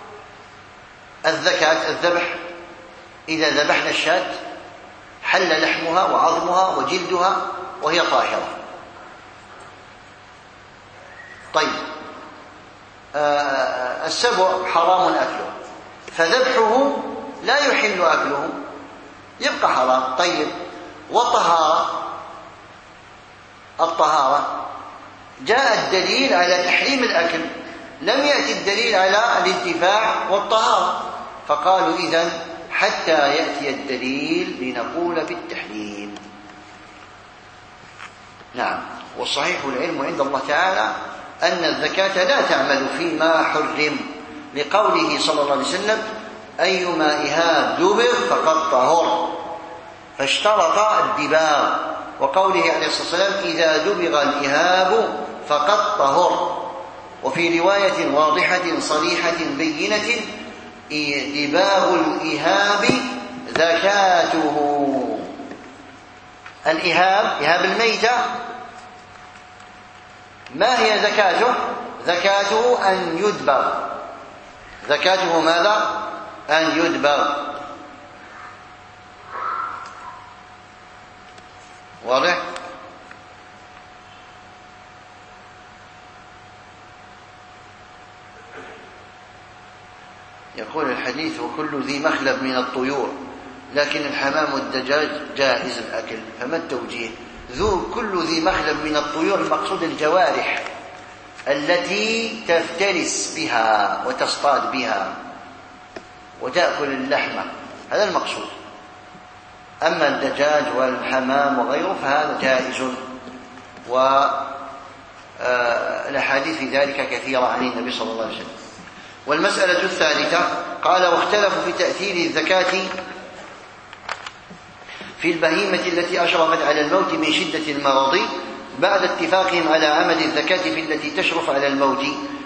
الزكاة الذبح، إذا ذبحنا الشاة حل لحمها وعظمها وجلدها وهي طاهرة. طيب، السبع حرام أكله، فذبحه لا يحل أكله، يبقى حرام. طيب، الطهارة جاء الدليل على تحريم الأكل، لم يأتي الدليل على الانتفاع والطهارة، فقالوا: إذن حتى يأتي الدليل لنقول بالتحريم. نعم. والصحيح العلم عند الله تعالى أن الزكاة لا تعمل فيما حرم، لقوله صلى الله عليه وسلم: أيما إهاب دبر فقد طهر، فاشترط الدباغ. وقوله عليه الصلاة والسلام: إذا دبغ الإهاب فقد طهر. وفي رواية واضحة صريحة بينة: دباغ الإهاب زكاته. الإهاب، إهاب الميتة، ما هي زكاته؟ زكاته أن يدبغ. زكاته ماذا؟ أن يدبغ. واضح؟ يقول الحديث: وكل ذي مخلب من الطيور، لكن الحمام والدجاج جائز الأكل. فما التوجيه؟ كل ذي مخلب من الطيور المقصود الجوارح التي تفترس بها وتصطاد بها وتأكل اللحمة، هذا المقصود. أما الدجاج والحمام وغيره فهذا جائز، والأحاديث في ذلك كثيرة عن النبي صلى الله عليه وسلم. والمسألة الثالثة قال: واختلفوا في تأثير الزكاة في البهيمة التي أشرفت على الموت من شدة المرض بعد اتفاقهم على عمل الزكاة في التي تشرف على الموت،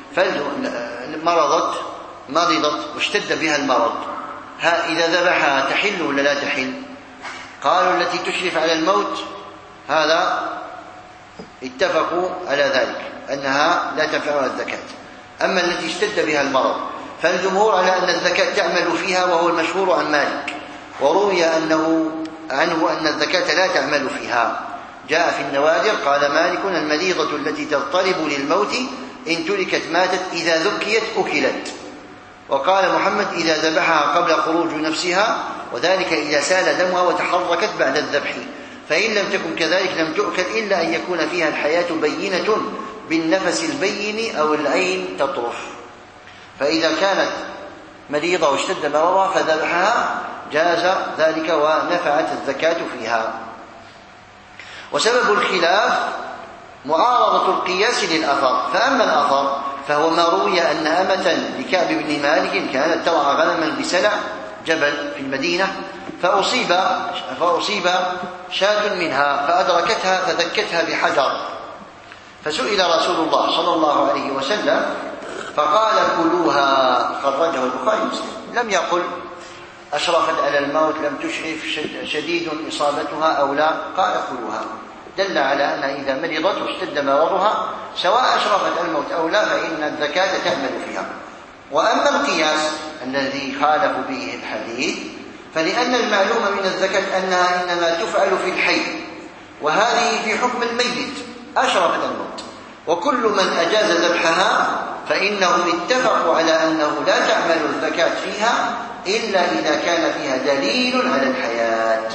مرضت واشتد بها المرض، إذا ذبحها تحل ولا لا تحل؟ قالوا: التي تشرف على الموت هذا اتفقوا على ذلك أنها لا تنفعها الزكاة. أما التي اشتد بها المرض فالجمهور على أن الزكاة تعمل فيها، وهو المشهور عن مالك، وروي عنه أن الزكاة لا تعمل فيها. جاء في النوادر قال مالك: المريضة التي تضطرب للموت إن تركت ماتت، إذا ذكيت أكلت. وقال محمد: إذا ذبحها قبل خروج نفسها، وذلك إذا سال دمها وتحركت بعد الذبح، فإن لم تكن كذلك لم تؤكل إلا أن يكون فيها الحياة بينة بالنفس البين أو العين تطرف. فإذا كانت مريضة واشتد مرضها فذبحها جاز ذلك ونفعت الزكاة فيها. وسبب الخلاف معارضة القياس للأثر. فأما الأثر فهو ما روي أن أمة لكعب بن مالك كانت ترعى غنما بسلع جبل في المدينة، فأصيب شاة منها فأدركتها فذكتها بحجر، فسئل رسول الله صلى الله عليه وسلم فقال: كلوها. خرجه البخاري ومسلم. لم يقل أشرفت على الموت، لم تشرف، شديد إصابتها أو لا، قال: كلوها. دل على أن إذا مرضت واشتد مرضها سواء أشرفت على الموت أو لا فإن الزكاة تعمل فيها. وأما القياس الذي خالف به الحديث فلأن المعلوم من الزكاة أنها إنما تفعل في الحي، وهذه في حكم الميت أشرفت على الموت. وكل من أجاز ذبحها فإنهم اتفقوا على أنه لا تعمل الزكاة فيها إلا إذا كان فيها دليل على الحياة.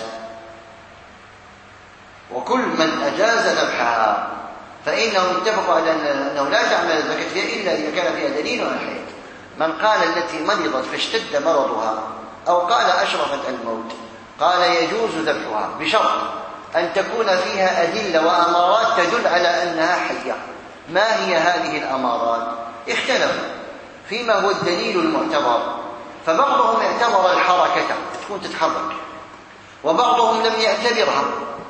وكل من أجاز ذبحها فإنهم اتفقوا على أنه لا تعمل الزكاة فيها إلا إذا كان فيها دليل على الحياة. من قال التي مرضت فاشتد مرضها أو قال أشرفت الموت قال يجوز ذبحها بشرط أن تكون فيها أدلة وأمارات تدل على أنها حية. ما هي هذه الأمارات؟ اختلفوا فيما هو الدليل المعتبر، فبعضهم اعتبر الحركة تكون تتحرك، وبعضهم لم يعتبرها،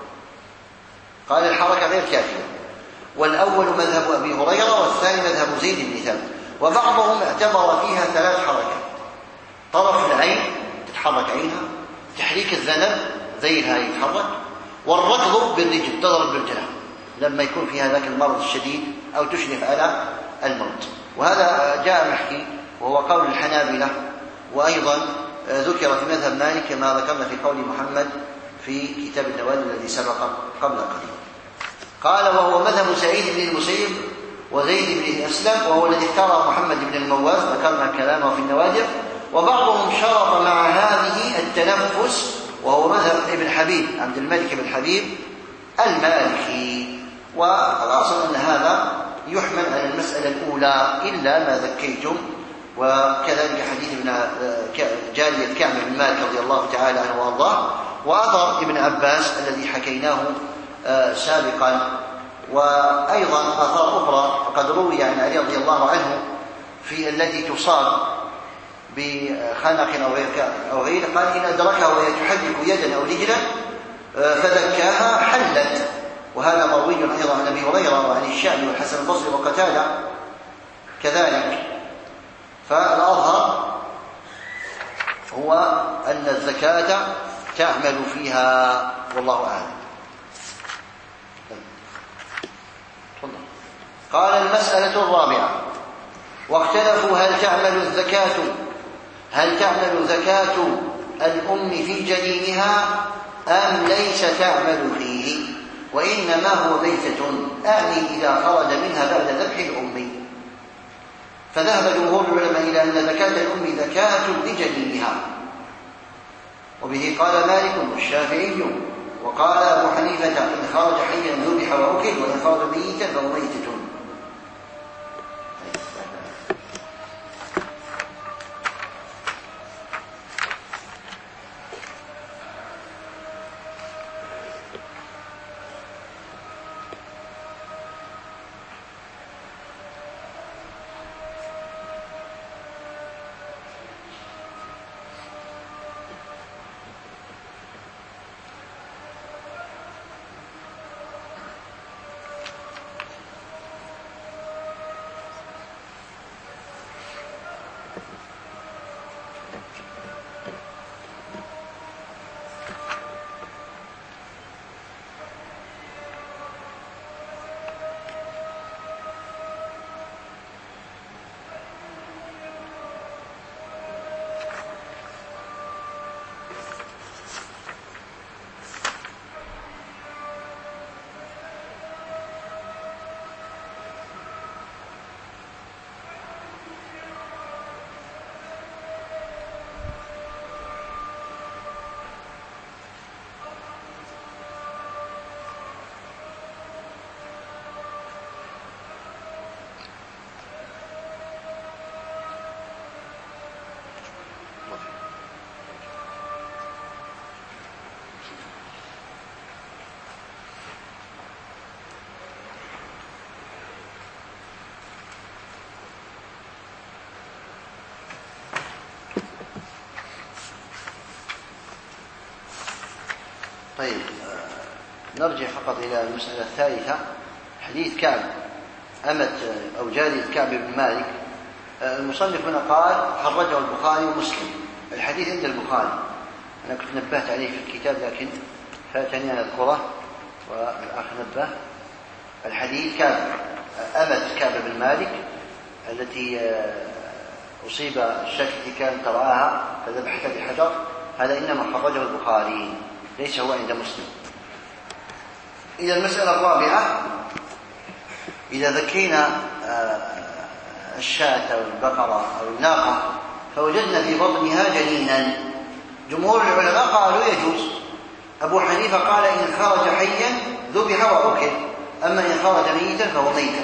قال الحركة غير كافية. والأول مذهب أبي هريرة والثاني مذهب زيد بن ثابت. وبعضهم اعتبر فيها 3 حركات: طرف العين تتحرك عينها، تحريك الذنب ذيلها يتحرك، والركض بالرجل تضرب بالجناح لما يكون في هذاك المرض الشديد أو تشرف على الموت. وهذا جاء محكي وهو قول الحنابلة، وأيضا ذكر في مذهب مالك كما ذكرنا في قول محمد في كتاب النوادر الذي سبق قبل قليل. قال: وهو مذهب سعيد بن المسيب وزيد بن أسلم، وهو الذي اختاره محمد بن المواز، ذكرنا كلامه في النوادر. وبعضهم شرط مع هذه التنفس، وهو مذهب ابن حبيب عبد الملك بن حبيب المالكي. والأصل أن هذا يحمل على المسألة الأولى إلا ما ذكيتم. وكذلك حديث جارية كعب بن مالك رضي الله تعالى عنه وأرضاه، وأثر ابن عباس الذي حكيناه سابقا. وأيضا آثار أخرى قد روي عن علي رضي الله عنه في التي تصاب بخنق أو غيره، قال: إن أدركها وهي تحرك يدا أو رجلا فذكاها حلت. وهذا مروي أيضا عن أبي هريرة وعن الشعبي والحسن البصري وقتادة كذلك. فالأظهر هو أن الزكاة تعمل فيها، والله أعلم. قال: المسألة الرابعة: واختلفوا هل تعمل زكاة الأم في جنينها أم ليس تعمل فيه، وإنما هو بيتة، أعني إذا خرج منها بعد ذبح الأم. فذهب جمهور العلماء إلى أن زكاة الأم زكاة لجنينها، وبه قال مالك والشافعي. وقال أبو حنيفة: إن خرج حيا ذبح وأكل، وإن خرج ميتا فهو ميتة. طيب، نرجع فقط إلى المسألة الثالثة. حديث كعب أمة أو جارية كعب بن مالك. المصنف هنا قال خرجه البخاري ومسلم. الحديث عند البخاري، أنا كنت نبهت عليه في الكتاب لكن فاتني أن أذكره والأخ نبه. الحديث كعب أمة كعب بن مالك التي أصيب الشاة التي كانت ترعاها فذبحتها بحجر، هذا إنما خرجه البخاري، ليس هو عند مسلم. إذا المسألة الرابعة، إذا ذكينا الشاة أو البقرة أو الناقة فوجدنا في بطنها جنينا، جمهور العلماء قالوا يجوز. أبو حنيفة قال إن خرج حيا ذبح وأكل، أما إن خرج ميتا فهو ميتة.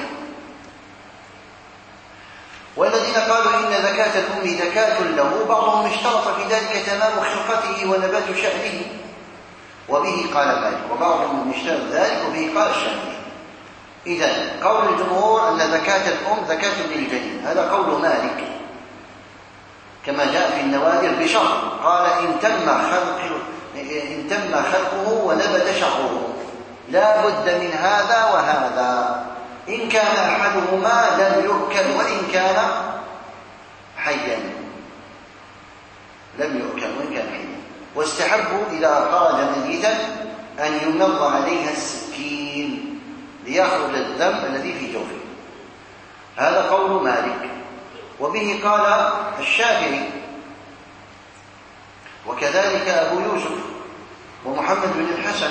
والذين قالوا إن زكاة الأم زكاة له، بعضهم اشترط في ذلك تمام خلقته ونبات شأنه، وبه قال مالك، وبعضهم اشترط ذلك وبه قال الشافعي. إذن قول الجمهور أن زكاة الأم زكاة للجنين، هذا قول مالك كما جاء في النوادر بشرط، قال إن تم خلقه ونبت شعره لا بد من هذا وهذا، إن كان أحدهما لم يؤكل وإن كان حيا لم يؤكل وإن كان حيا. واستحبوا إذا خرج ميتا أن يمض عليها السكين ليخرج الدم الذي في جوفه، هذا قول مالك. وبه قال الشافعي، وكذلك أبو يوسف ومحمد بن الحسن،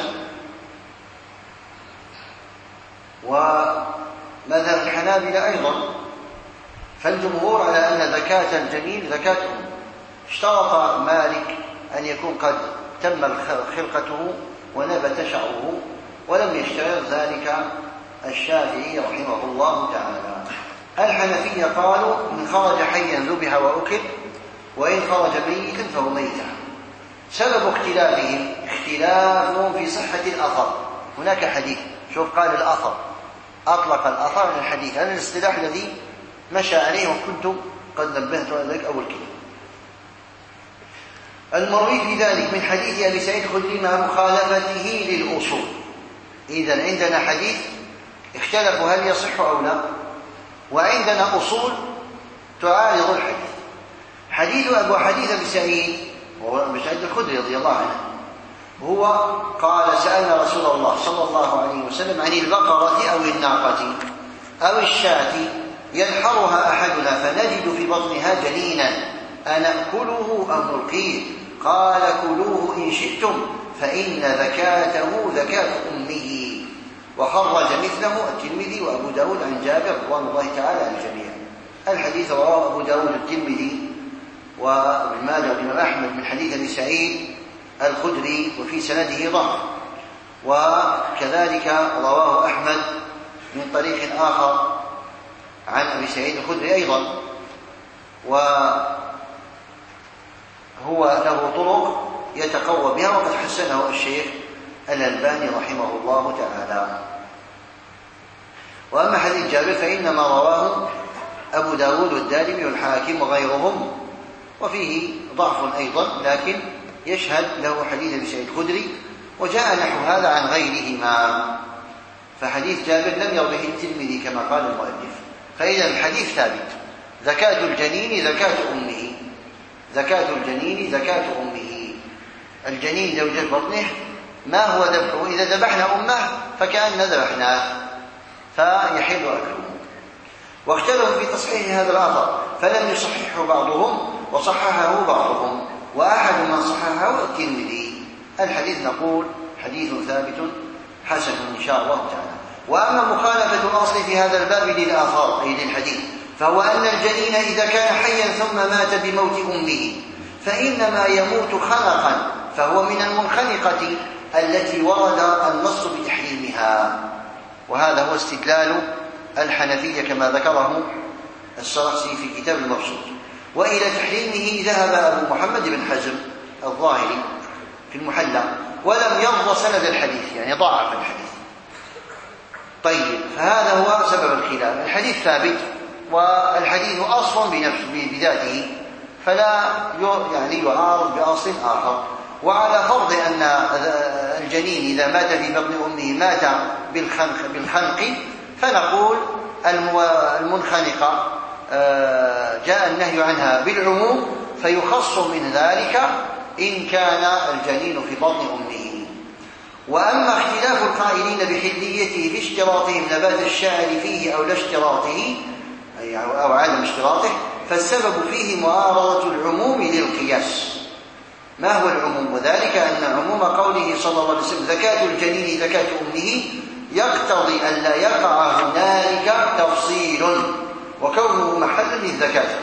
ومذهب الحنابلة أيضا. فالجمهور على أن زكاة الجنين زكاة أم. اشترط مالك أن يكون قد تم خلقته ونبت شعره، ولم يشترط ذلك الشافعي رحمه الله تعالى. الحنفية قالوا إن خرج حيا ذبح وأكل، وإن خرج ميتا فهو ميتة. سبب اختلافهم اختلاف في صحة الأثر. هناك حديث، شوف قال الأثر، أطلق الأثر من الحديث، هذا الاصطلاح الذي مشى عليه وكنت قد نبهت على ذلك أول كلمة. المروي في ذلك من حديث أبي سعيد الخدري مع مخالفته للأصول. إذن عندنا حديث اختلفوا هل يصح أو لا، وعندنا أصول تعارض الحديث. حديث أبي سعيد وهو أبي سعيد الخدري رضي الله عنه، هو قال سألنا رسول الله صلى الله عليه وسلم عن البقرة أو الناقة أو الشاة ينحرها أحدنا فنجد في بطنها جنينا أنأكله أم نلقيه؟ قال كلوه إن شئتم فإن زكاته زكاة أمه. وخرج مثله الترمذي وأبو داود عن جابر رضوان الله تعالى عن الجميع. الحديث رواه أبو داود الترمذي وابن ماجه والإمام أحمد من حديث أبي سعيد الخدري، وفي سنده ضعف. وكذلك رواه أحمد من طريق آخر عن أبي سعيد الخدري أيضا، وهو له طرق يتقوى بها، وقد حسنه الشيخ الألباني رحمه الله تعالى. وأما حديث جابر فإنما رواه أبو داود والدارمي والحاكم وغيرهم، وفيه ضعف أيضا، لكن يشهد له حديث أبي سعيد الخدري، وجاء نحو هذا عن غيرهما. فحديث جابر لم يروه الترمذي كما قال المؤلف. فإذا الحديث ثابت، زكاة الجنين زكاة أمه، زكاة الجنين زكاة أمه. الجنين زوجة بطنه ما هو ذبحه، إذا ذبحنا أمه فكأن ذبحناه فيحل أكله. واختلفوا في تصحيح هذا الأثر، فلم يصححه بعضهم وصححه بعضهم، وأحد من صححه الترمذي. الحديث نقول حديث ثابت حسن إن شاء الله تعالى. وأما مخالفة الأصل في هذا الباب للآثار أي للحديث، فهو أن الجنين إذا كان حيا ثم مات بموت أمه فإنما يموت خنقا، فهو من المنخنقة التي ورد النص بتحريمها. وهذا هو استدلال الحنفية كما ذكره السرخسي في كتاب المبسوط. وإلى تحريمه ذهب أبو محمد بن حزم الظاهري في المحلى، ولم يرضى سند الحديث، يعني ضاعف الحديث. طيب، فهذا هو سبب الخلاف. الحديث ثابت، والحديث أصل بذاته، فلا يعني يعارض بأصل آخر. وعلى فرض أن الجنين إذا مات في بطن أمه مات بالخنق، فنقول المنخنقة جاء النهي عنها بالعموم، فيخص من ذلك إن كان الجنين في بطن أمه. وأما اختلاف القائلين بحليته في اشتراطهم نبات الشعر فيه أو لا اشتراطه أو عدم اشتراطه، فالسبب فيه معارضة العموم للقياس. ما هو العموم؟ وذلك أن عموم قوله صلى الله عليه وسلم زكاة الجنين زكاة أمه يقتضي أن لا يقع هنالك تفصيل، وكونه محلا للزكاة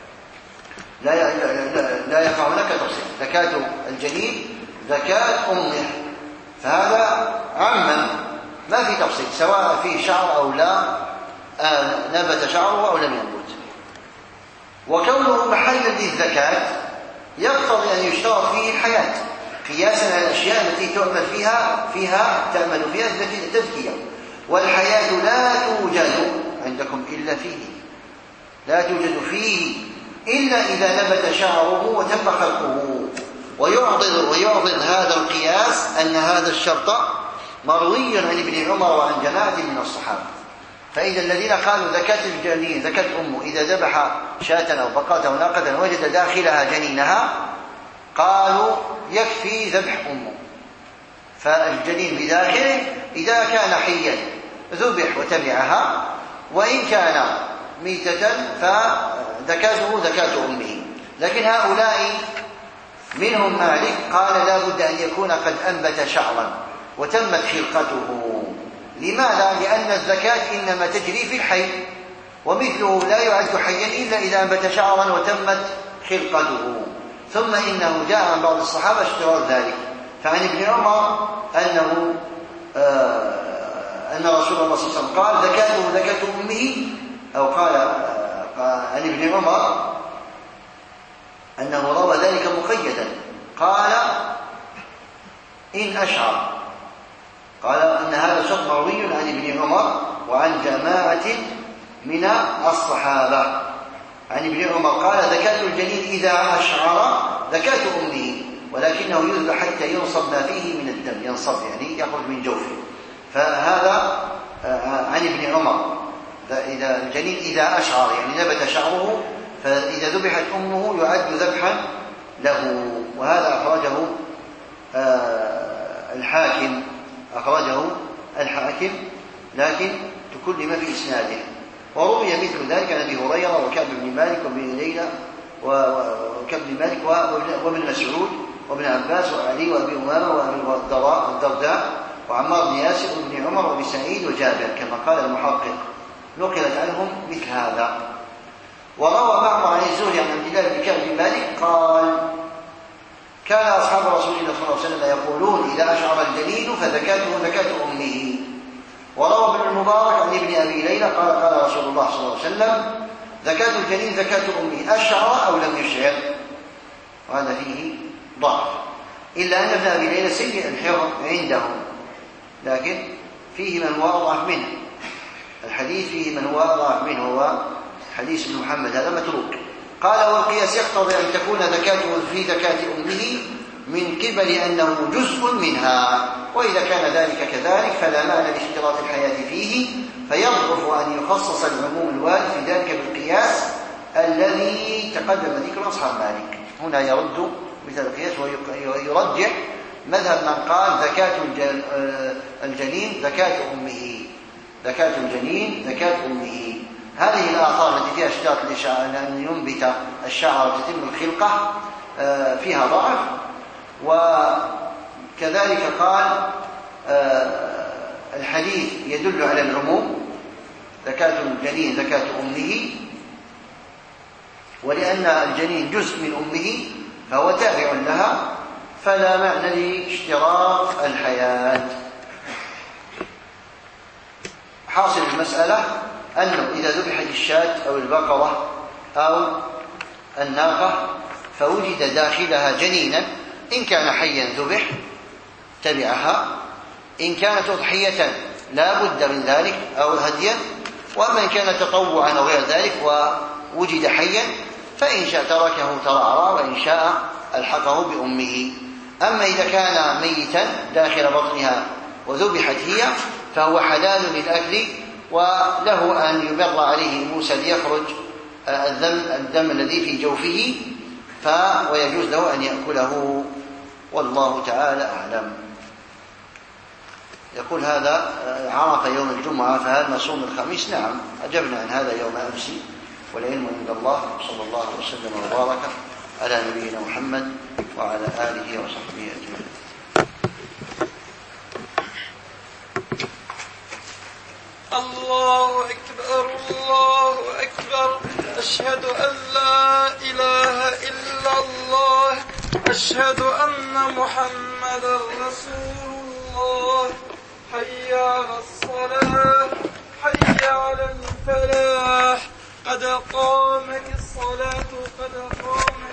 لا يقع هناك تفصيل. زكاة الجنين زكاة أمه، فهذا عمم ما في تفصيل، سواء فيه شعر أو لا، نبت شعره أو لم ينبت. وكونه محلا للزكاة يقتضي أن يشترط فيه الحياة، قياسا على الأشياء التي تؤمل تأمل فيها التزكية. والحياة لا توجد عندكم إلا فيه، لا توجد فيه إلا إذا نبت شعره وتم خلقه. ويعضد هذا القياس أن هذا الشرط مروي عن ابن عمر وعن جماعة من الصحابة. فإذا الذين قالوا زكاة الجنين زكاة أمه إذا ذبح شاة أو بقرة أو ناقة وجد داخلها جنينها، قالوا يكفي ذبح أمه، فالجنين بداخله إذا كان حيا ذبح وتبعها، وإن كان ميتة فزكاته زكاة أمه. لكن هؤلاء منهم مالك قال لا بد أن يكون قد أنبت شعرا وتمت خلقته. لماذا؟ لأن الزكاة إنما تجري في الحي، ومثله لا يعد حيا إلا إذا أنبت شعرا وتمت خلقته. ثم إنه جاء عن بعض الصحابة اشتراط ذلك، فعن ابن عمر أن رسول الله صلى الله عليه وسلم قال زكاته زكاة أمه، أو قال عن ابن عمر أنه روى ذلك مقيدا، قال إن أشعر، قال أن هذا شرط مروي عن ابن عمر وعن جماعة من الصحابة. عن ابن عمر قال زكاة الجنين إذا أشعر زكاة أمه، ولكنه يذبح حتى ينصب ما فيه من الدم، ينصب يعني يخرج من جوفه. فهذا عن ابن عمر، إذا الجنين إذا أشعر يعني نبت شعره، فإذا ذبحت أمه يعد ذبحا له. وهذا أخرجه الحاكم لكن تكلم في إسناده. وروي مثل ذلك عن أبي هريرة وكعب بن مالك وابن ليلى وكعب بن مالك وابن مسعود وابن عباس وعلي وأبي أمامة وأبي الدرداء وعمار بن ياسر وابن عمر وابي سعيد وجابر، كما قال المحقق، نقلت عنهم مثل هذا. وروى معمر عن الزهري عن عبد الله بن كعب بن مالك قال كان أصحاب رسول الله صلى الله عليه وسلم يقولون إذا أشعر الجنين فزكاته زكاة أمه. وروى ابن المبارك عن ابن أبي ليلى قال رسول الله صلى الله عليه وسلم زكاة الجنين زكاة أمه أشعر أو لم يشعر، وهذا فيه ضعف، إلا أن ابن أبي ليلى سيء الحفظ عندهم، لكن فيه من هو أضعف منه. الحديث فيه من هو أضعف منه، هو حديث ابن محمد، هذا متروك. قال والقياس يقتضي أن تكون زكاته في زكاة أمه من قبل أنه جزء منها، وإذا كان ذلك كذلك فلا معنى لاشتراط الحياة فيه، فيضعف أن يخصص العموم الوارد في ذلك بالقياس الذي تقدم ذكر أصحاب مالك. هنا يرد مثل القياس ويرجح مذهب من قال زكاة الجنين زكاة أمه، زكاة الجنين زكاة أمه. هذه الآثار التي فيها اشتراط أن ينبت الشعر وتتم الخلقة فيها ضعف. وكذلك قال الحديث يدل على العموم، زكاة الجنين زكاة أمه، ولأن الجنين جزء من أمه فهو تابع لها، فلا معنى لاشتراط الحياة. حاصل المسألة أنه إذا ذبحت الشاة أو البقرة أو الناقة فوجد داخلها جنينا، إن كان حيا ذبح تبعها، إن كانت أضحية لا بد من ذلك أو هديا، وأما إن كان تطوعا أو غير ذلك ووجد حيا فإن شاء تركه ترعرع، وإن شاء ألحقه بأمه. أما إذا كان ميتا داخل بطنها وذبحت هي فهو حلال للأكل، وله أن يمر عليه موسى ليخرج الدم الذي في جوفه ويجوز له أن يأكله، والله تعالى أعلم. يقول هذا عرف يوم الجمعة فهل نصوم الخميس؟ نعم، أجبنا عن هذا يوم أمس، والعلم عند الله. صلى الله وسلم وبارك على نبينا محمد وعلى آله وصحبه أجمعين. الله أكبر الله أكبر، أشهد أن لا إله إلا الله، أشهد أن محمدا رسول الله. حي على الصلاة حي على الفلاح، قد قامت الصلاة قد قامت